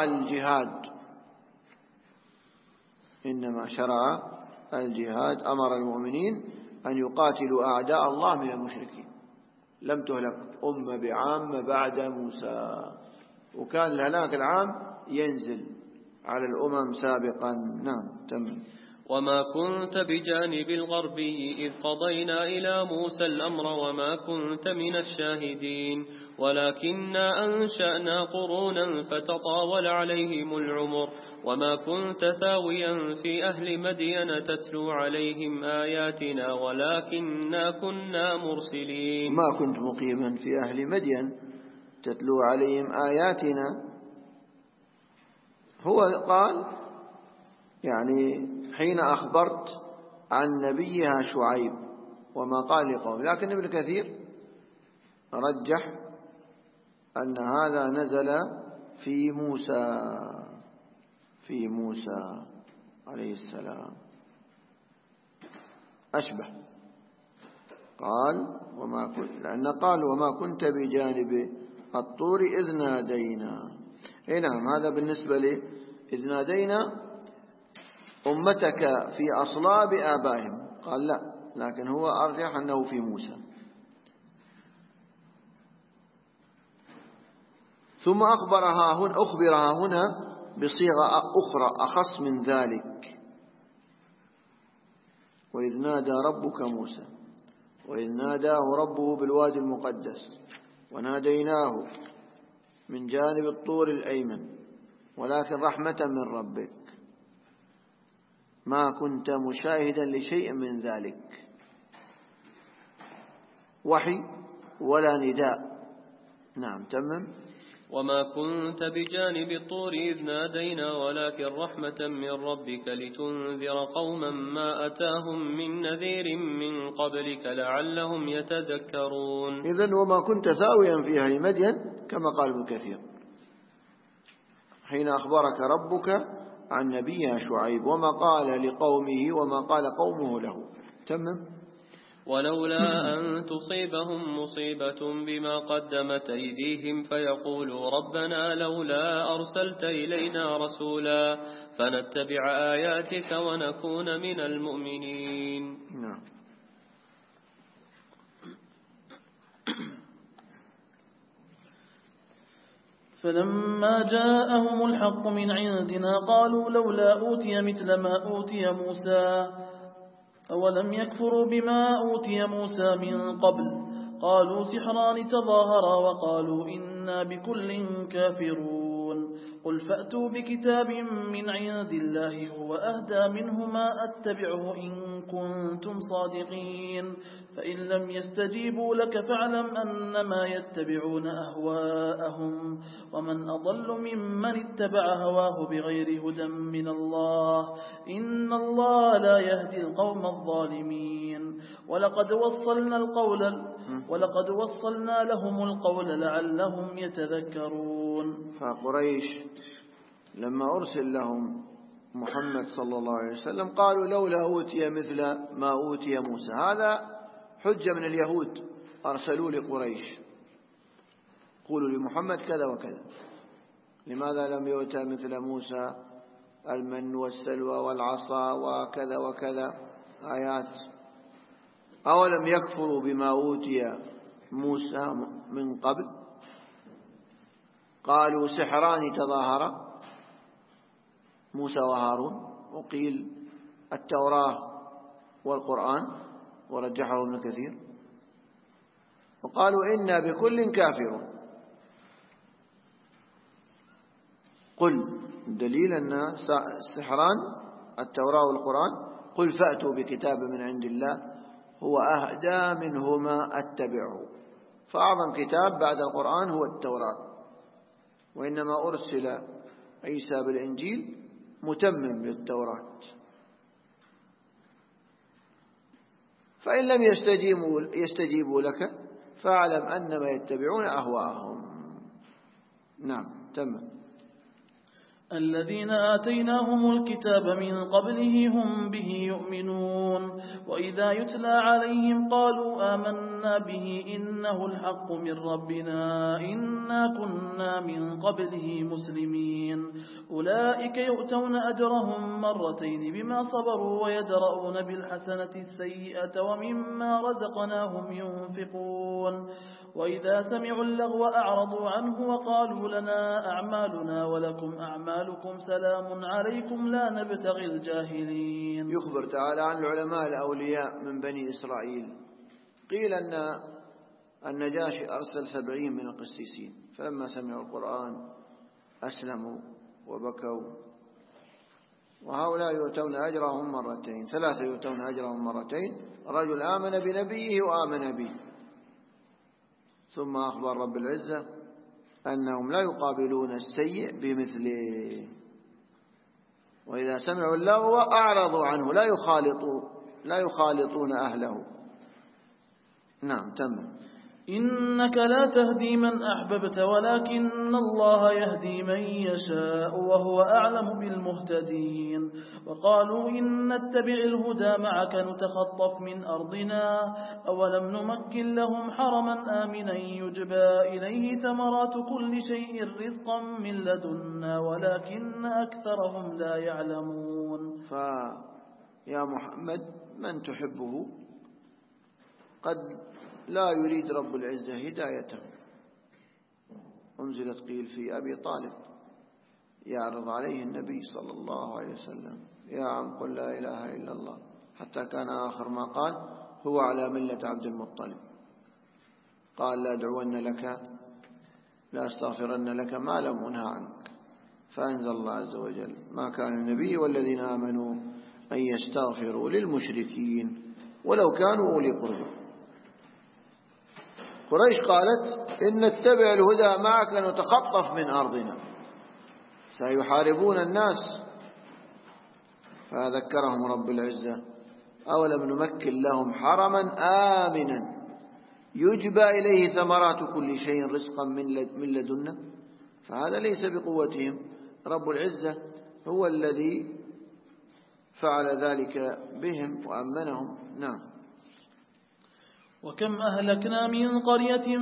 الجهاد، أمر المؤمنين أن يقاتلوا أعداء الله من المشركين. لم تهلك أمة بعامة بعد موسى، وكان الهلاك العام ينزل على الأمم سابقا. نعم. تمام. وما كنت بجانب الغربي إذ قضينا إلى موسى الأمر وما كنت من الشاهدين ولكننا أنشأنا قرونا فتطاول عليهم العمر وما كنت ثاويا في أهل مدين تتلو عليهم آياتنا ولكننا كنا مرسلين. ما كنت مقيما في أهل مدين تتلو عليهم آياتنا. هو قال يعني حين أخبرت عن نبيها شعيب وما قال لقوم، لكن ابن كثير رجح أن هذا نزل في موسى عليه السلام أشبه. قال وما كنت بجانب الطور إذ نادينا. نعم. هذا بالنسبة لي إذ نادينا أمتك في أصلاب آبائهم. قال لا، لكن هو أرجح أنه في موسى. ثم أخبرها هنا بصيغة أخرى أخص من ذلك. وإذ نادى ربك موسى وإذ ناداه ربه بالوادي المقدس وناديناه من جانب الطور الأيمن ولكن رحمة من ربك ما كنت مشاهدا لشيء من ذلك، وحي ولا نداء. نعم. تمام. وما كنت بجانب الطور إذ نادينا ولكن رحمة من ربك لتنذر قوما ما أتاهم من نذير من قبلك لعلهم يتذكرون. إذن وما كنت ثاويا في أهل مدين كما قال ابن كثير حين أخبرك ربك عن نبيها شعيب وما قال لقومه وما قال قومه له. تمام. ولولا أن تصيبهم مصيبة بما قدمت أيديهم فيقولوا ربنا لولا أرسلت إلينا رسولا فنتبع آياتك ونكون من المؤمنين. نعم. فلما جاءهم الحق من عندنا قالوا لولا أوتي مثل ما أوتي موسى أولم يكفروا بما أوتي موسى من قبل قالوا سحران تظاهرا وقالوا إنا بكل كافرون قل فأتوا بكتاب من عند الله هو أهدى منهما أتبعه إن كنتم صادقين فإن لم يستجيبوا لك فاعلم أنما يتبعون أهواءهم ومن أضل ممن اتبع هواه بغير هدى من الله إن الله لا يهدي القوم الظالمين ولقد وصلنا لهم القول لعلهم يتذكرون. فقريش لما أرسل لهم محمد صلى الله عليه وسلم قالوا لولا أوتي مثل ما أوتي موسى. هذا حجة من اليهود أرسلوا لقريش قولوا لمحمد كذا وكذا، لماذا لم يؤتى مثل موسى المن والسلوى والعصا وكذا وكذا آيات. أولم يكفروا بما أوتي موسى من قبل قالوا سحران تظاهرا موسى وهارون، وقيل التوراة والقرآن ورجحه ابن كثير، وقالوا إنا بكل كافرون. قل دليل أن السحران التوراة والقرآن قل فأتوا بكتاب من عند الله هو أهدى منهما أتبعه. فأعظم كتاب بعد القرآن هو التوراة، وإنما أرسل عيسى بالإنجيل متمم للتوراة. فإن لم يستجيبوا لك فاعلم أنما يتبعون أهواءهم. نعم تمام. الذين آتيناهم الكتاب من قبله هم به يؤمنون وإذا يتلى عليهم قالوا آمنا به إنه الحق من ربنا إنا كنا من قبله مسلمين أولئك يؤتون أجرهم مرتين بما صبروا ويدرؤون بالحسنة السيئة ومما رزقناهم ينفقون وإذا سمعوا اللغو أعرضوا عنه وقالوا لنا أعمالنا ولكم أعمالكم سلام عليكم لا نبتغي الجاهلين. يخبر تعالى عن العلماء الأولياء من بني إسرائيل. قيل أن النجاشي أرسل 70 من القسيسين، فلما سمعوا القرآن أسلموا وبكوا. وهؤلاء يؤتون أجرهم مرتين، 3 يؤتون أجرهم مرتين، رجل آمن بنبيه وآمن به. ثم أخبر رب العزة أنهم لا يقابلون السيء بمثله، وإذا سمعوا اللغو أعرضوا عنه لا يخالطون أهله. نعم تم. إنك لا تهدي من أحببت ولكن الله يهدي من يشاء وهو أعلم بالمهتدين. وقالوا إن نتبع الهدى معك نتخطف من أرضنا أولم نمكن لهم حرما آمنا يجبى إليه ثمرات كل شيء رزقا من لدنا ولكن أكثرهم لا يعلمون. فيا محمد من تحبه قد لا يريد رب العزة هدايته. أنزلت قيل في أبي طالب يعرض عليه النبي صلى الله عليه وسلم يا عم قل لا إله إلا الله، حتى كان آخر ما قال هو على ملة عبد المطلب. قال لا أدعون لك لا أستغفرن لك ما لم أنهى عنك. فأنزل الله عز وجل ما كان النبي والذين آمنوا أن يستغفروا للمشركين ولو كانوا أولي قربى. قريش قالت إن نتبع الهدى معك نتخطف من أرضنا، سيحاربون الناس. فذكرهم رب العزة أولم نمكن لهم حرما آمنا يجبى إليه ثمرات كل شيء رزقا من لدنا. فهذا ليس بقوتهم، رب العزة هو الذي فعل ذلك بهم وأمنهم. نعم. وكم أهلكنا من قرية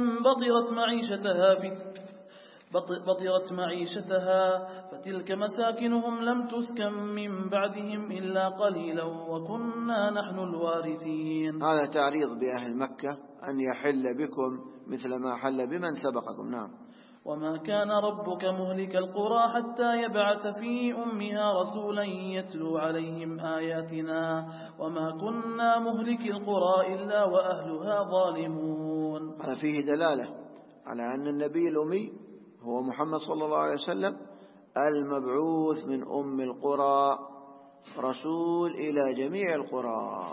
بطرت معيشتها فتلك مساكنهم لم تسكن من بعدهم إلا قليلا وكنا نحن الوارثين. هذا تعريض بأهل مكة أن يحل بكم مثل ما حل بمن سبقكم. نعم. وما كان ربك مهلك القرى حتى يبعث في أمها رسولا يتلو عليهم آياتنا وما كنا مهلك القرى إلا وأهلها ظالمون. هذا فيه دلالة على أن النبي الأمي هو محمد صلى الله عليه وسلم المبعوث من أم القرى رسول إلى جميع القرى.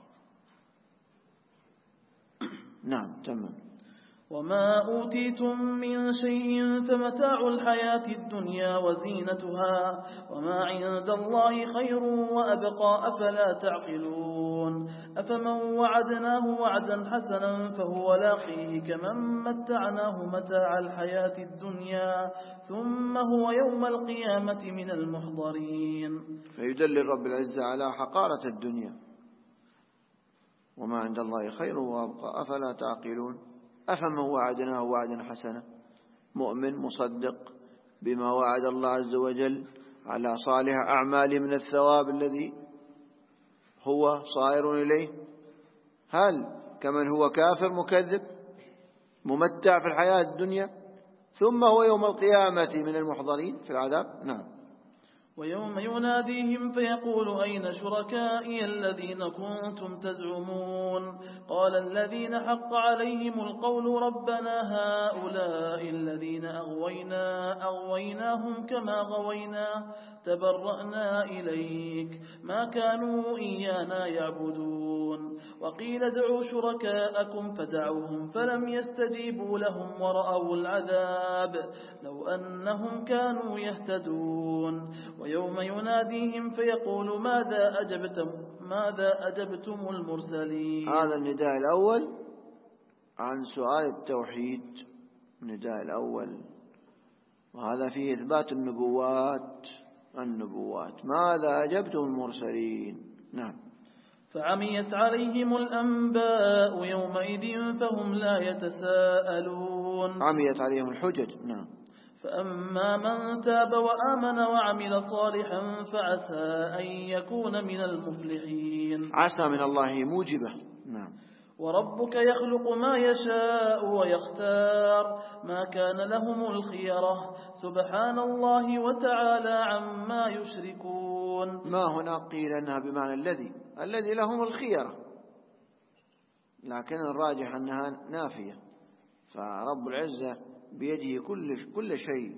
نعم تمام. وما أوتيتم من شيء فمتاع الحياة الدنيا وزينتها وما عند الله خير وأبقى أفلا تعقلون. أفمن وعدناه وعدا حسنا فهو لاقيه كمن متعناه متاع الحياة الدنيا ثم هو يوم القيامة من المحضرين. فيدلل رب العزة على حقارة الدنيا وما عند الله خير وأبقى أفلا تعقلون. أفمن وعدناه وعدا حسنا مؤمن مصدق بما وعد الله عز وجل على صالح أعمال من الثواب الذي هو صائر إليه، هل كمن هو كافر مكذب ممتع في الحياة الدنيا ثم هو يوم القيامة من المحضرين في العذاب؟ نعم. ويوم يناديهم فيقول أين شركائي الذين كنتم تزعمون قال الذين حق عليهم القول ربنا هؤلاء الذين أغويناهم كما غوينا تبرأنا إليك ما كانوا إيانا يعبدون. وقيل ادعوا شركاءكم فدعوهم فلم يستجيبوا لهم ورأوا العذاب لو أنهم كانوا يهتدون. ويوم يناديهم فيقول ماذا أجبتم المرسلين. هذا النداء الأول عن سؤال التوحيد، النداء الأول، وهذا فيه إثبات النبوات ماذا أجبتم المرسلين. نعم. فعميت عليهم الأنباء يومئذ فهم لا يتساءلون. عميت عليهم الحجج. نعم. فأما من تاب وآمن وعمل صالحا فعسى أن يكون من المفلحين. عسى من الله موجبة. نعم. وربك يخلق ما يشاء ويختار ما كان لهم الخيرة سبحان الله وتعالى عما يشركون. ما هنا قيل أنها بمعنى الذي لهم الخيرة، لكن الراجح أنها نافية، فرب العزة بيده كل شيء،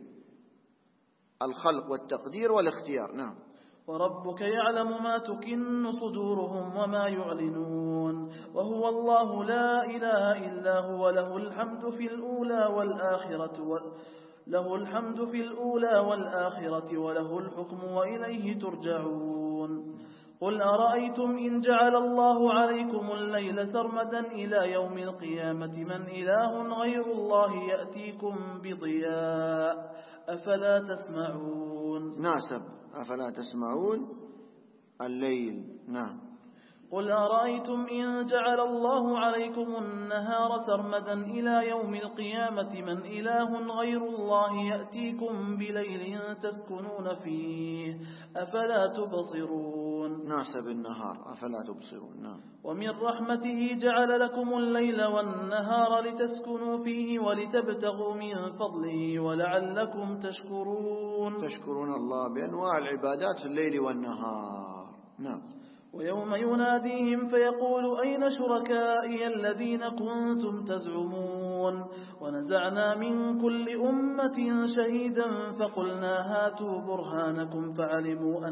الخلق والتقدير والاختيار. نعم. وربك يعلم ما تكن صدورهم وما يعلنون وهو الله لا إله إلا هو له الحمد في الأولى والآخرة وله الحكم وإليه ترجعون. قل أرأيتم إن جعل الله عليكم الليل سرمدا إلى يوم القيامة من إله غير الله يأتيكم بضياء أفلا تسمعون. ناسب أفلا تسمعون الليل. نعم. قل أرأيتم إن جعل الله عليكم النهار سرمدا إلى يوم القيامة من إله غير الله يأتيكم بليل تسكنون فيه أفلا تبصرون. ناسب النهار أفلا تبصرون. نعم. ومن رحمته جعل لكم الليل والنهار لتسكنوا فيه ولتبتغوا من فضله ولعلكم تشكرون الله بأنواع العبادات في الليل والنهار. نعم. ويوم يناديهم فيقول أين شركائي الذين كنتم تزعمون ونزعنا من كل أمة شهيدا فقلنا هاتوا برهانكم فعلموا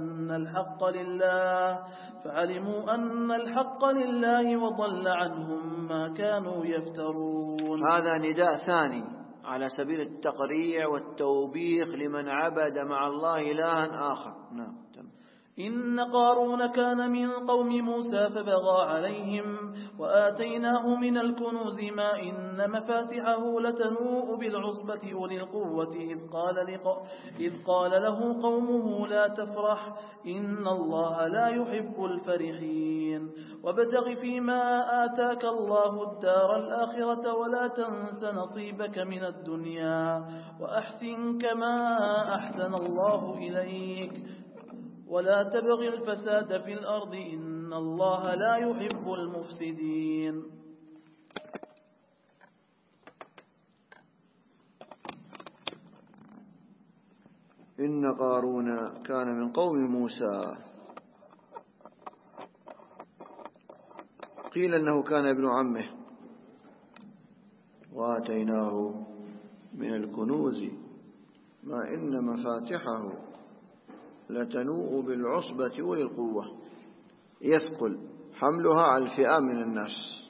أن الحق لله وضل عنهم ما كانوا يفترون. هذا نداء ثاني على سبيل التقريع والتوبيخ لمن عبد مع الله إلها آخر. نعم. إن قارون كان من قوم موسى فبغى عليهم وآتيناه من الكنوز ما إن مفاتحه لتنوء بالعصبة أولي القوة إذ قال له قومه لا تفرح إن الله لا يحب الفرحين وابتغ فيما آتاك الله الدار الآخرة ولا تنس نصيبك من الدنيا وأحسن كما أحسن الله إليك ولا تبغ الفساد في الأرض إن الله لا يحب المفسدين. إن قارون كان من قوم موسى. قيل أنه كان ابن عمه، وآتيناه من الكنوز ما إن مفاتحه لتنوء بالعصبة أولي القوة، يثقل حملها على الفئام من الناس.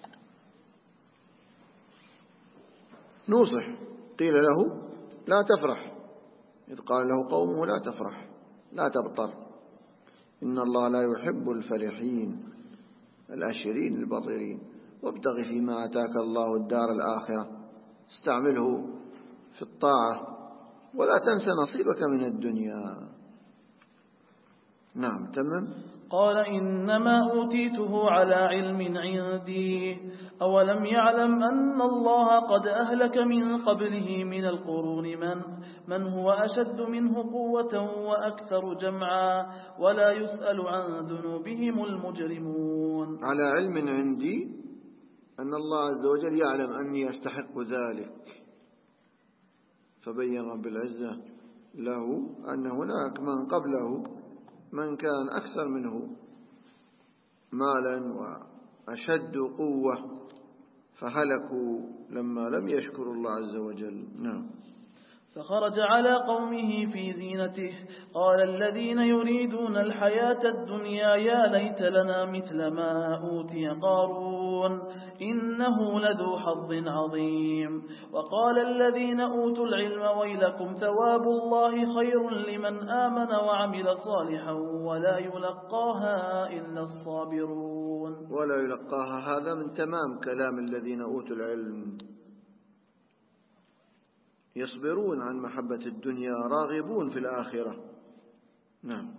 نوصح قيل له لا تفرح، إذ قال له قومه لا تفرح لا تبطر، إن الله لا يحب الفرحين الأشرين البطرين، وابتغ فيما آتاك الله الدار الآخرة، استعمله في الطاعة ولا تنس نصيبك من الدنيا. نعم تمام. قال إنما أوتيته على علم عندي أولم يعلم أن الله قد أهلك من قبله من القرون من هو أشد منه قوة وأكثر جمعا ولا يسأل عن ذنوبهم المجرمون. على علم عندي أن الله عز وجل يعلم أني أستحق ذلك، فبين رب العزة له أن هناك من قبله من كان أكثر منه مالا وأشد قوة فهلكوا لما لم يشكروا الله عز وجل. نعم. فخرج على قومه في زينته قال الذين يريدون الحياة الدنيا يا ليت لنا مثل ما أوتي قارون إنه لذو حظ عظيم. وقال الذين أوتوا العلم ويلكم ثواب الله خير لمن آمن وعمل صالحا ولا يلقاها إلا الصابرون. ولا يلقاها، هذا من تمام كلام الذين أوتوا العلم، يصبرون عن محبة الدنيا راغبون في الآخرة. نعم.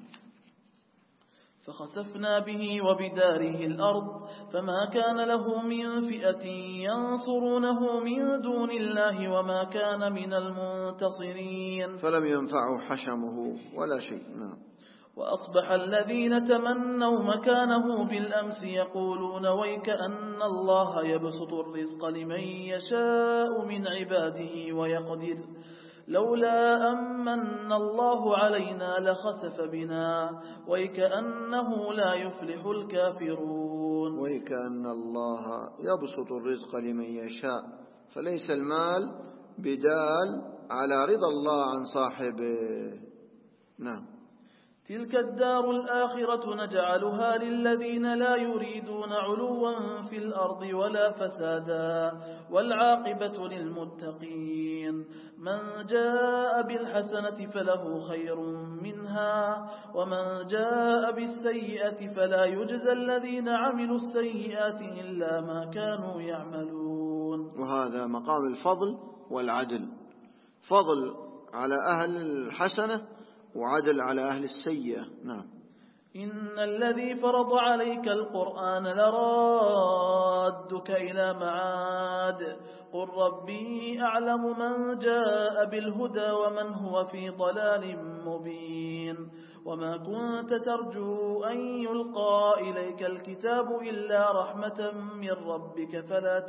فخسفنا به وبداره الأرض فما كان له من فئة ينصرونه من دون الله وما كان من المنتصرين، فلم ينفعه حشمه ولا شيء. نعم. وأصبح الذين تمنوا مكانه بالأمس يقولون ويك أن الله يبسط الرزق لمن يشاء من عباده ويقدر لولا أمن الله علينا لخسف بنا ويك أنه لا يفلح الكافرون. ويك أن الله يبسط الرزق لمن يشاء، فليس المال بدال على رضا الله عن صاحبه. نعم. تلك الدار الآخرة نجعلها للذين لا يريدون علوا في الأرض ولا فسادا والعاقبة للمتقين. من جاء بالحسنة فله خير منها ومن جاء بالسيئة فلا يجزى الذين عملوا السيئات إلا ما كانوا يعملون. وهذا مقام الفضل والعدل، فضل على أهل الحسنة وعدل على أهل السيئة. نعم. إن الذي فرض عليك القرآن لرادك إلى معاد قل ربي أعلم من جاء بالهدى ومن هو في ضلال مبين. وما كنت ترجو أن يلقى إليك الكتاب إلا رحمة من ربك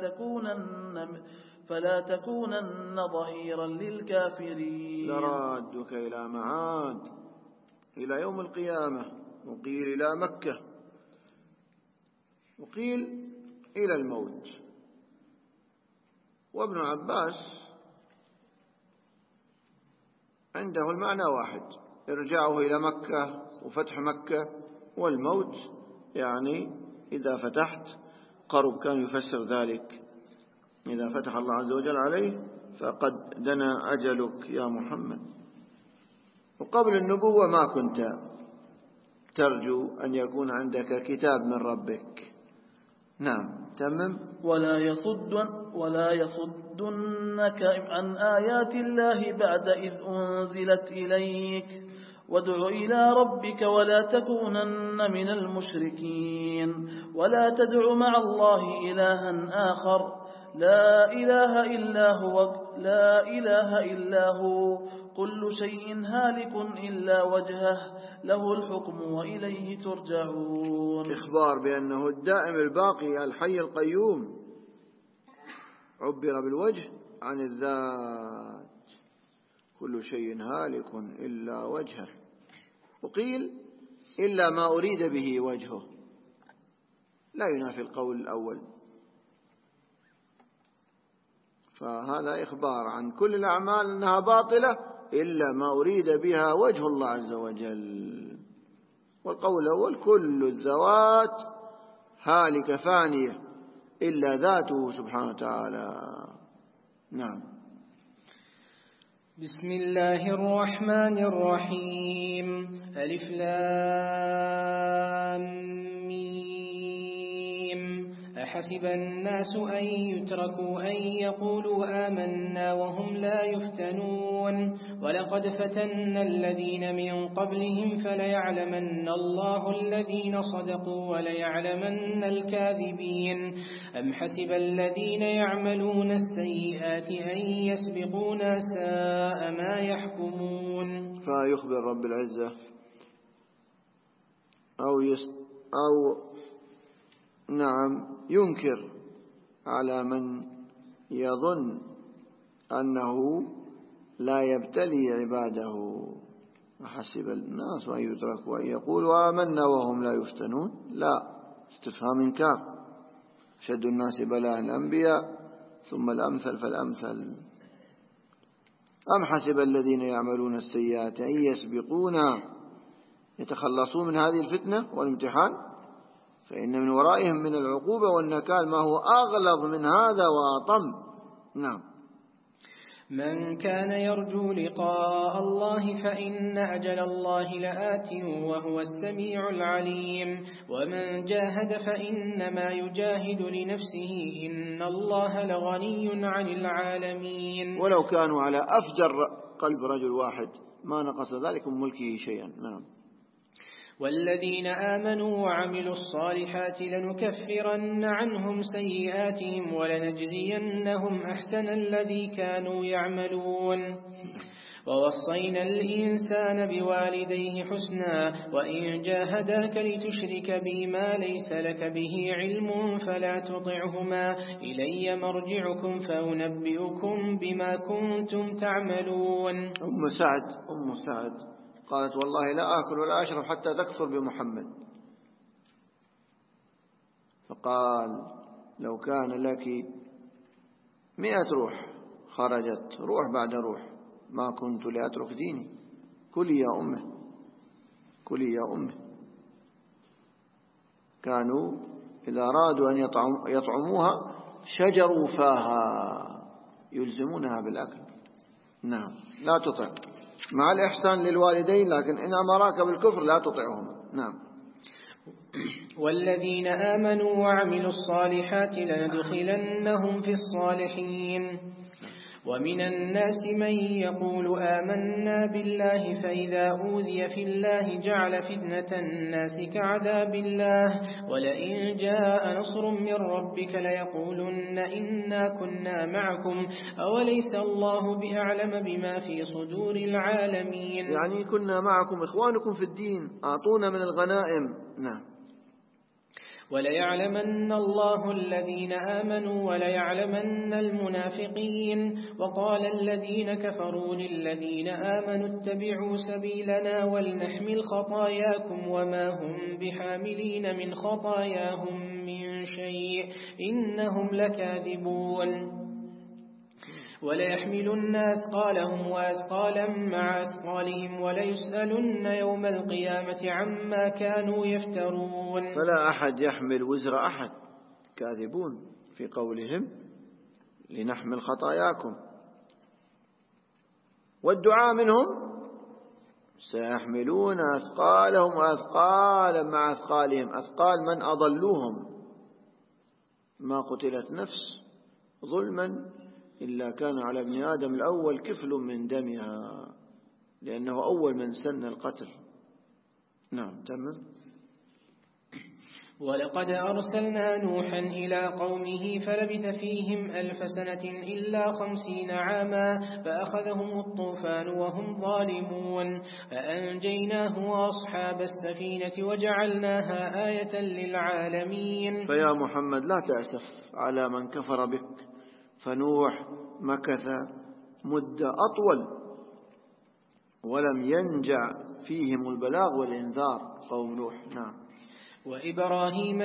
فلا تكونن ظهيرا للكافرين. لرادك إلى معاد، إلى يوم القيامة، وقيل إلى مكة، وقيل إلى الموت. وابن عباس عنده المعنى واحد، إرجاعه إلى مكة وفتح مكة، والموت يعني إذا فتحت قرب، كان يفسر ذلك إذا فتح الله عز وجل عليه فقد دنا أجلك يا محمد. وقبل النبوة ما كنت ترجو أن يكون عندك كتاب من ربك. نعم تمم. ولا يصدنك عن آيات الله بعد إذ أنزلت إليك وادع إلى ربك ولا تكونن من المشركين ولا تدع مع الله إلها آخر لا إله إلا هو كل شيء هالك إلا وجهه له الحكم وإليه ترجعون. إخبار بأنه الدائم الباقي الحي القيوم عبر بالوجه عن الذات، كل شيء هالك إلا وجهه، وقيل إلا ما أريد به وجهه، لا ينافي القول الأول. فهذا إخبار عن كل الأعمال أنها باطلة إلا ما أريد بها وجه الله عز وجل. والقول الأول كل الذوات هالكة فانية إلا ذاته سبحانه وتعالى. نعم. بسم الله الرحمن الرحيم. ألف لام ميم. أحسب الناس أن يتركوا أن يقولوا آمنا وهم لا يفتنون ولقد فتنا الذين من قبلهم فليعلمن الله الذين صدقوا وليعلمن الكاذبين. أم حسب الذين يعملون السيئات أن يسبقونا ساء ما يحكمون. فيخبر رب العزة أو نعم ينكر على من يظن أنه لا يبتلي عباده. أحسب الناس أن يتركوا أن يقولوا آمنا وهم لا يفتنون، لا، استفهام إنكار. أشد الناس بلاء الأنبياء ثم الأمثل فالأمثل. أم حسب الذين يعملون السيئات أن يسبقونا يتخلصون من هذه الفتنة والامتحان، فإن من ورائهم من العقوبة والنكال ما هو أغلظ من هذا وأطم. نعم. من كان يرجو لقاء الله فإن أجل الله لآت وهو السميع العليم. ومن جاهد فإنما يجاهد لنفسه إن الله لغني عن العالمين. ولو كانوا على أفجر قلب رجل واحد ما نقص ذلك من ملكه شيئا. نعم. والذين آمنوا وعملوا الصالحات لنكفرن عنهم سيئاتهم ولنجزينهم أحسن الذي كانوا يعملون. ووصينا الإنسان بوالديه حسنا وإن جاهداك لتشرك بي ما ليس لك به علم فلا تطعهما إلي مرجعكم فأنبئكم بما كنتم تعملون. أم سعد قالت والله لا آكل ولا أشرب حتى تكفر بمحمد. فقال لو كان لك 100 روح خرجت روح بعد روح ما كنت لأترك ديني. كلي يا أمه. كانوا إذا أرادوا أن يطعموها شجروا فاها يلزمونها بالأكل. نعم. لا تطع مع الإحسان للوالدين، لكن إن أمراك بالكفر لا تطعهما. نعم. والذين آمنوا وعملوا الصالحات لندخلنهم في الصالحين. ومن الناس من يقول آمنا بالله فإذا أوذي في الله جعل فتنة الناس كعذاب الله ولئن جاء نصر من ربك ليقولن إنا كنا معكم أوليس الله بأعلم بما في صدور العالمين. يعني كنا معكم إخوانكم في الدين، أعطونا من الغنائم. نعم. وليعلمن الله الذين آمنوا وليعلمن المنافقين. وقال الذين كفروا للذين آمنوا اتبعوا سبيلنا ولنحمل خطاياكم وما هم بحاملين من خطاياهم من شيء إنهم لكاذبون. وليحملن أثقالهم وأثقالا مع أثقالهم وليسألن يوم القيامة عما كانوا يفترون. فلا أحد يحمل وزر أحد، كاذبون في قولهم لنحمل خطاياكم. والدعاء منهم سيحملون أثقالهم وأثقالا مع أثقالهم، أثقال من أضلوهم. ما قتلت نفس ظلما إلا كان على ابن آدم الأول كفل من دمها، لأنه أول من سن القتل. نعم تمام. ولقد أرسلنا نوحا إلى قومه فلبث فيهم 1000 سنة إلا 50 عاما فأخذهم الطوفان وهم ظالمون فأنجيناه وأصحاب السفينة وجعلناها آية للعالمين. فيا محمد لا تأسف على من كفر بك، فنوح مكث مدة أطول ولم ينجع فيهم البلاغ والإنذار قوم نوح. نعم. وإبراهيم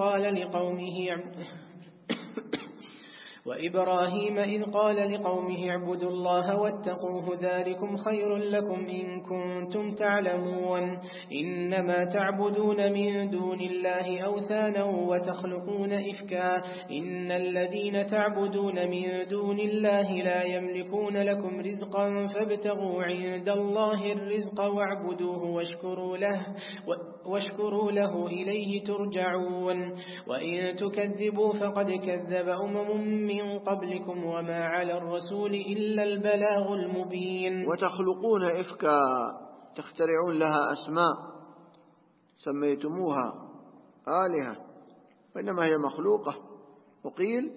إذ قال لقومه اعبدوا الله واتقوه ذلكم خير لكم إن كنتم تعلمون. إنما تعبدون من دون الله أوثانا وتخلقون إفكا إن الذين تعبدون من دون الله لا يملكون لكم رزقا فابتغوا عند الله الرزق واعبدوه واشكروا له إليه ترجعون. وإن تكذبوا فقد كذب أمم من قبلكم وما على الرسول إلا البلاغ المبين. وتخلقون إفكا، تخترعون لها أسماء سميتموها آلهة وإنما هي مخلوقة. وقيل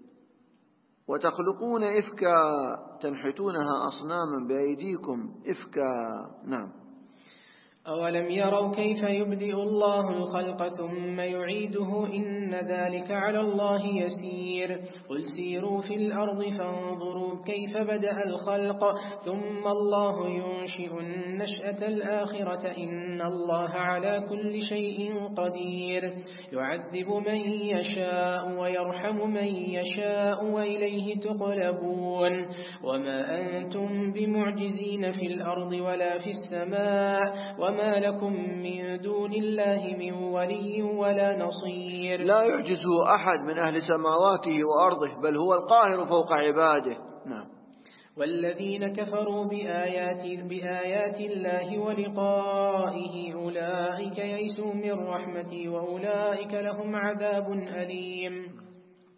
وتخلقون إفكا تنحتونها أصناما بأيديكم إفكا. نعم. أولم يروا كيف يبدئ الله الخلق ثم يعيده إن ذلك على الله يسير. قل سيروا في الأرض فانظروا كيف بدأ الخلق ثم الله ينشئ النشأة الآخرة إن الله على كل شيء قدير. يعذب من يشاء ويرحم من يشاء وإليه تقلبون. وما أنتم بمعجزين في الأرض ولا في السماء وما لكم من دون الله من ولي ولا نصير. لا يعجزه أحد من أهل سماواته وأرضه بل هو القاهر فوق عباده. نعم. والذين كفروا بآيات الله ولقائه أولئك يئسوا من رحمتي وأولئك لهم عذاب أليم.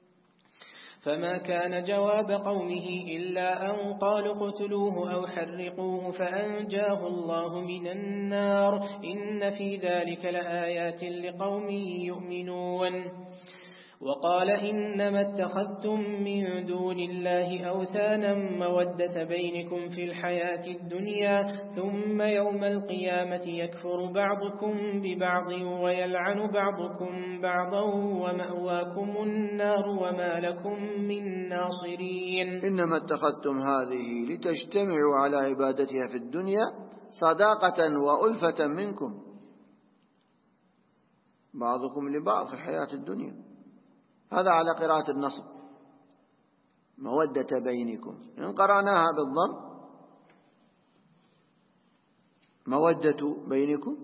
فما كان جواب قومه إلا أن قالوا اقتلوه أو حرقوه فأنجاه الله من النار إن في ذلك لآيات لقوم يؤمنون. وقال إنما اتخذتم من دون الله أوثانا مودة بينكم في الحياة الدنيا ثم يوم القيامة يكفر بعضكم ببعض ويلعن بعضكم بعضا ومأواكم النار وما لكم من ناصرين. إنما اتخذتم هذه لتجتمعوا على عبادتها في الدنيا صداقة وألفة منكم بعضكم لبعض في الحياة الدنيا. هذا على قراءة النصب مودة بينكم. إن قرأناها بالضم مودة بينكم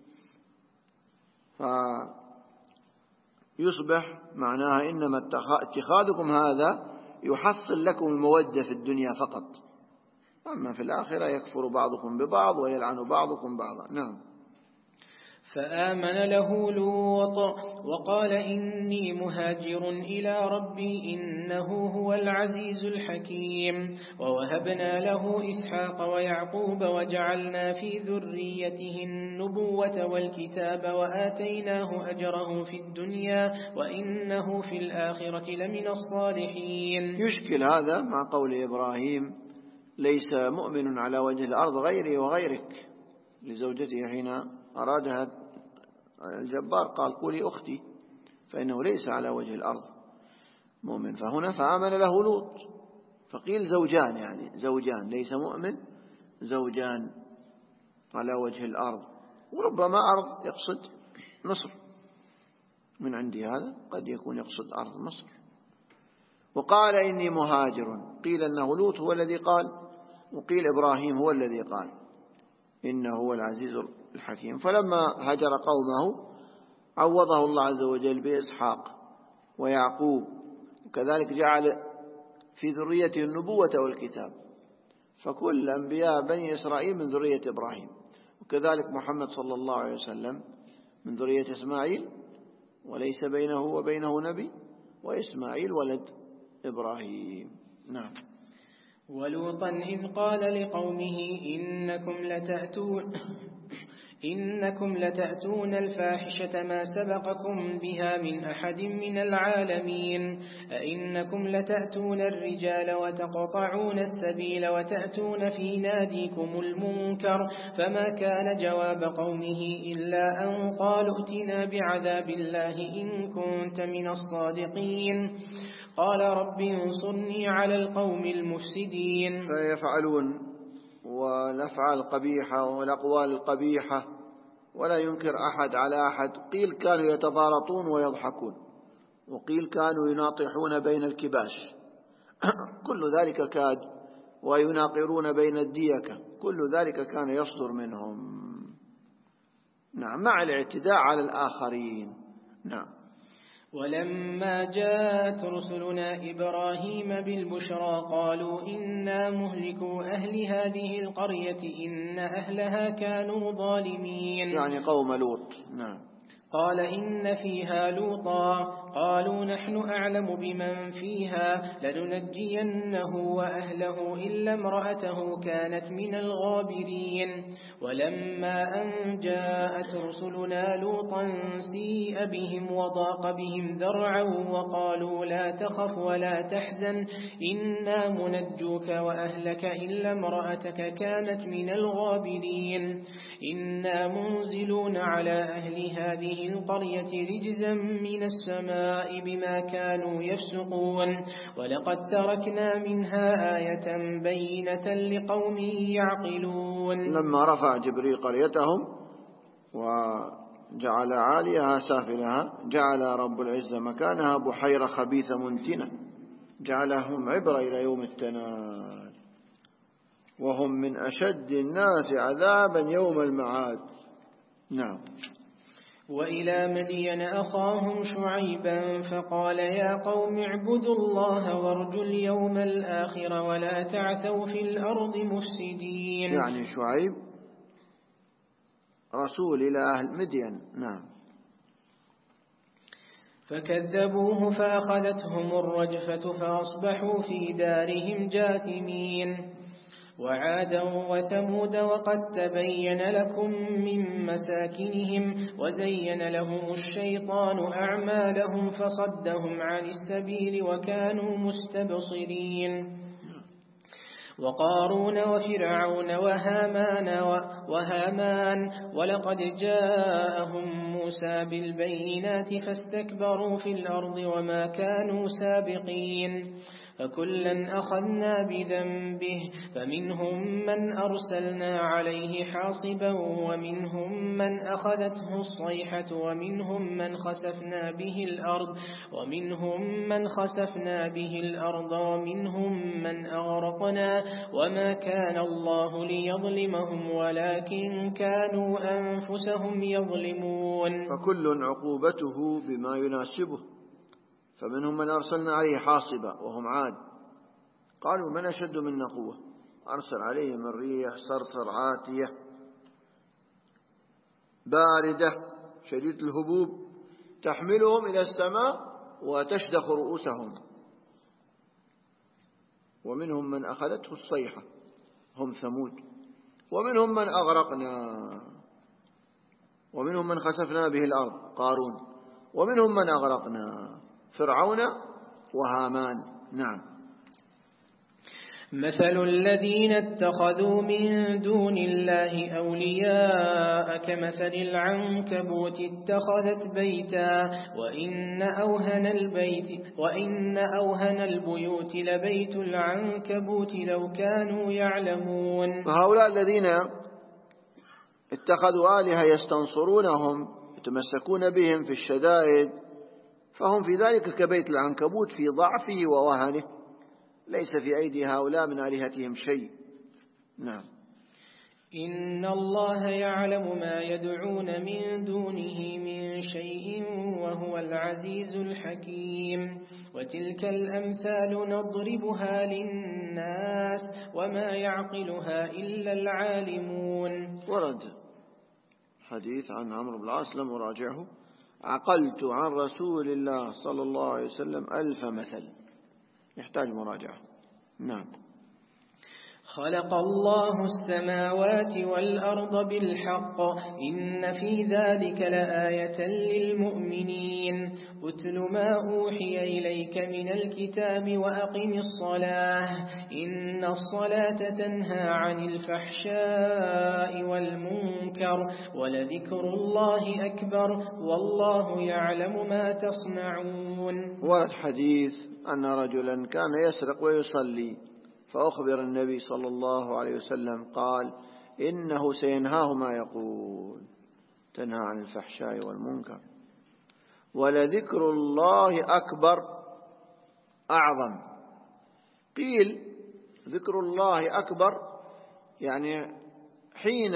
فيصبح معناها إنما اتخاذكم هذا يحصل لكم المودة في الدنيا فقط، أما في الآخرة يكفر بعضكم ببعض ويلعن بعضكم بعضا. نعم. فآمن له لوط وقال إني مهاجر إلى ربي إنه هو العزيز الحكيم. ووهبنا له إسحاق ويعقوب وجعلنا في ذريته النبوة والكتاب وآتيناه أجره في الدنيا وإنه في الآخرة لمن الصالحين. يشكل هذا مع قول إبراهيم ليس مؤمن على وجه الأرض غيري وغيرك لزوجته حين أرادها الجبار قال قولي أختي، فإنه ليس على وجه الأرض مؤمن. فهنا فآمن له لوط، فقيل زوجان، يعني زوجان ليس مؤمن، زوجان على وجه الأرض. وربما أرض يقصد مصر، من عندي هذا قد يكون يقصد أرض مصر. وقال إني مهاجر، قيل أنه لوط هو الذي قال، وقيل إبراهيم هو الذي قال إنه هو العزيز الحكيم. فلما هجر قومه عوضه الله عز وجل بإسحاق ويعقوب، وكذلك جعل في ذريته النبوة والكتاب، فكل أنبياء بني إسرائيل من ذرية إبراهيم. وكذلك محمد صلى الله عليه وسلم من ذرية إسماعيل وليس بينه وبينه نبي، وإسماعيل ولد إبراهيم. نعم. ولوطا إذ قال لقومه إنكم لتأتون الفاحشة ما سبقكم بها من أحد من العالمين، أئنكم لتأتون الرجال وتقطعون السبيل وتأتون في ناديكم المنكر. فما كان جواب قومه إلا أن قالوا ائتنا بعذاب الله إن كنت من الصادقين. قال رب انصرني على القوم المفسدين. فيفعلون والأفعال القبيحة والأقوال القبيحة، ولا ينكر أحد على أحد. قيل كانوا يتفارطون ويضحكون، وقيل كانوا يناطحون بين الكباش كل ذلك كاد، ويناقرون بين الديكة، كل ذلك كان يصدر منهم. نعم، مع الاعتداء على الآخرين. نعم. ولما جاءت رسلنا إبراهيم بالبشرى قالوا إنا مهلكو أهل هذه القرية إن أهلها كانوا ظالمين، يعني قوم لوط. نعم. قال إن فيها لوطا، قالوا نحن أعلم بمن فيها لننجينه وأهله إلا امرأته كانت من الغابرين. ولما أن جاءت رسلنا لوطا سيء بهم وضاق بهم ذرعا وقالوا لا تخف ولا تحزن إنا منجوك وأهلك إلا امرأتك كانت من الغابرين، إنا منزلون على أهل هذه القرية رجزا من السماء بما كانوا يفسقون، ولقد تركنا منها آية بينة لقوم يعقلون. لما رفع جبريل قريتهم وجعل عاليها سافلها جعل رب العزة مكانها بحيرة خبيثة منتنة، جعلهم عبرة إلى يوم التناد، وهم من أشد الناس عذابا يوم المعاد. نعم. وإلى مدين أخاهم شعيبا فقال يا قوم اعبدوا الله وارجوا اليوم الآخر ولا تعثوا في الأرض مفسدين. يعني شعيب رسول إلى أهل مدين. نعم. فكذبوه فأخذتهم الرجفة فأصبحوا في دارهم جاثمين. وعادا وثمود وقد تبين لكم من مساكنهم وزين لهم الشيطان أعمالهم فصدهم عن السبيل وكانوا مستبصرين. وقارون وفرعون وهامان ولقد جاءهم موسى بالبينات فاستكبروا في الأرض وما كانوا سابقين. فكلا أخذنا بذنبه فمنهم من أرسلنا عليه حاصبا ومنهم من أخذته الصيحة ومنهم من خسفنا به الأرض ومنهم من أغرقنا وما كان الله ليظلمهم ولكن كانوا أنفسهم يظلمون. فكل عقوبته بما يناسبه، فمنهم من أرسلنا عليه حاصبا وهم عاد، قالوا من أشد منا قوة، أرسل عليهم الريح صرصر عاتية باردة شديد الهبوب تحملهم إلى السماء وتشدخ رؤوسهم. ومنهم من أخذته الصيحة هم ثمود، ومنهم من أغرقنا، ومنهم من خسفنا به الأرض قارون، ومنهم من أغرقنا فرعون وهامان. نعم. مثل الذين اتخذوا من دون الله أولياء كمثل العنكبوت اتخذت بيتا وإن أوهن البيوت لبيت العنكبوت لو كانوا يعلمون. فهؤلاء الذين اتخذوا آلهة يستنصرونهم يتمسكون بهم في الشدائد، فهم في ذلك كبيت العنكبوت في ضعفه ووهنه، ليس في أيدي هؤلاء من آلهتهم شيء. نعم. إن الله يعلم ما يدعون من دونه من شيء وهو العزيز الحكيم. وتلك الأمثال نضربها للناس وما يعقلها إلا العالمون. ورد حديث عن عمرو بن العاص لم أراجعه. عقلت عن رسول الله صلى الله عليه وسلم 1000 مثل، يحتاج مراجعة. نعم. خلق الله السماوات والأرض بالحق إن في ذلك لآية للمؤمنين. أتل ما أوحي إليك من الكتاب وأقم الصلاة إن الصلاة تنهى عن الفحشاء والمنكر ولذكر الله أكبر والله يعلم ما تصنعون. والحديث أن رجلا كان يسرق ويصلي، فأخبر النبي صلى الله عليه وسلم قال إنه سينهاه ما يقول، تنهى عن الفحشاء والمنكر، ولذكر الله أكبر أعظم. قيل ذكر الله أكبر يعني حين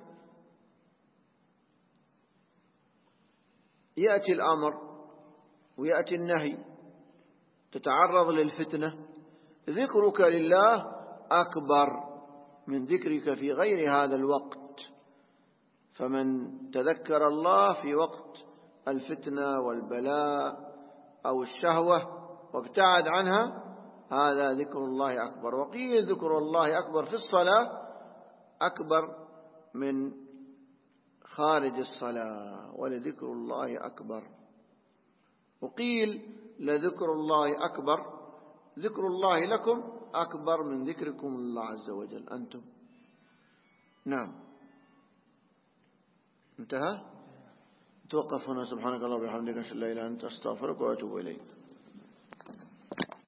يأتي الأمر ويأتي النهي تتعرض للفتنة، ذكرك لله أكبر من ذكرك في غير هذا الوقت. فمن تذكر الله في وقت الفتنة والبلاء أو الشهوة وابتعد عنها، هذا ذكر الله أكبر. وقيل ذكر الله أكبر في الصلاة أكبر من خارج الصلاة، ولذكر الله أكبر. وقيل لذكر الله أكبر، ذكر الله لكم أكبر من ذكركم الله عز وجل أنتم. نعم. انتهى. توقف هنا. سبحانك اللهم وبحمدك أشهد أن لا إله إلا أنت أستغفرك وأتوب إليك.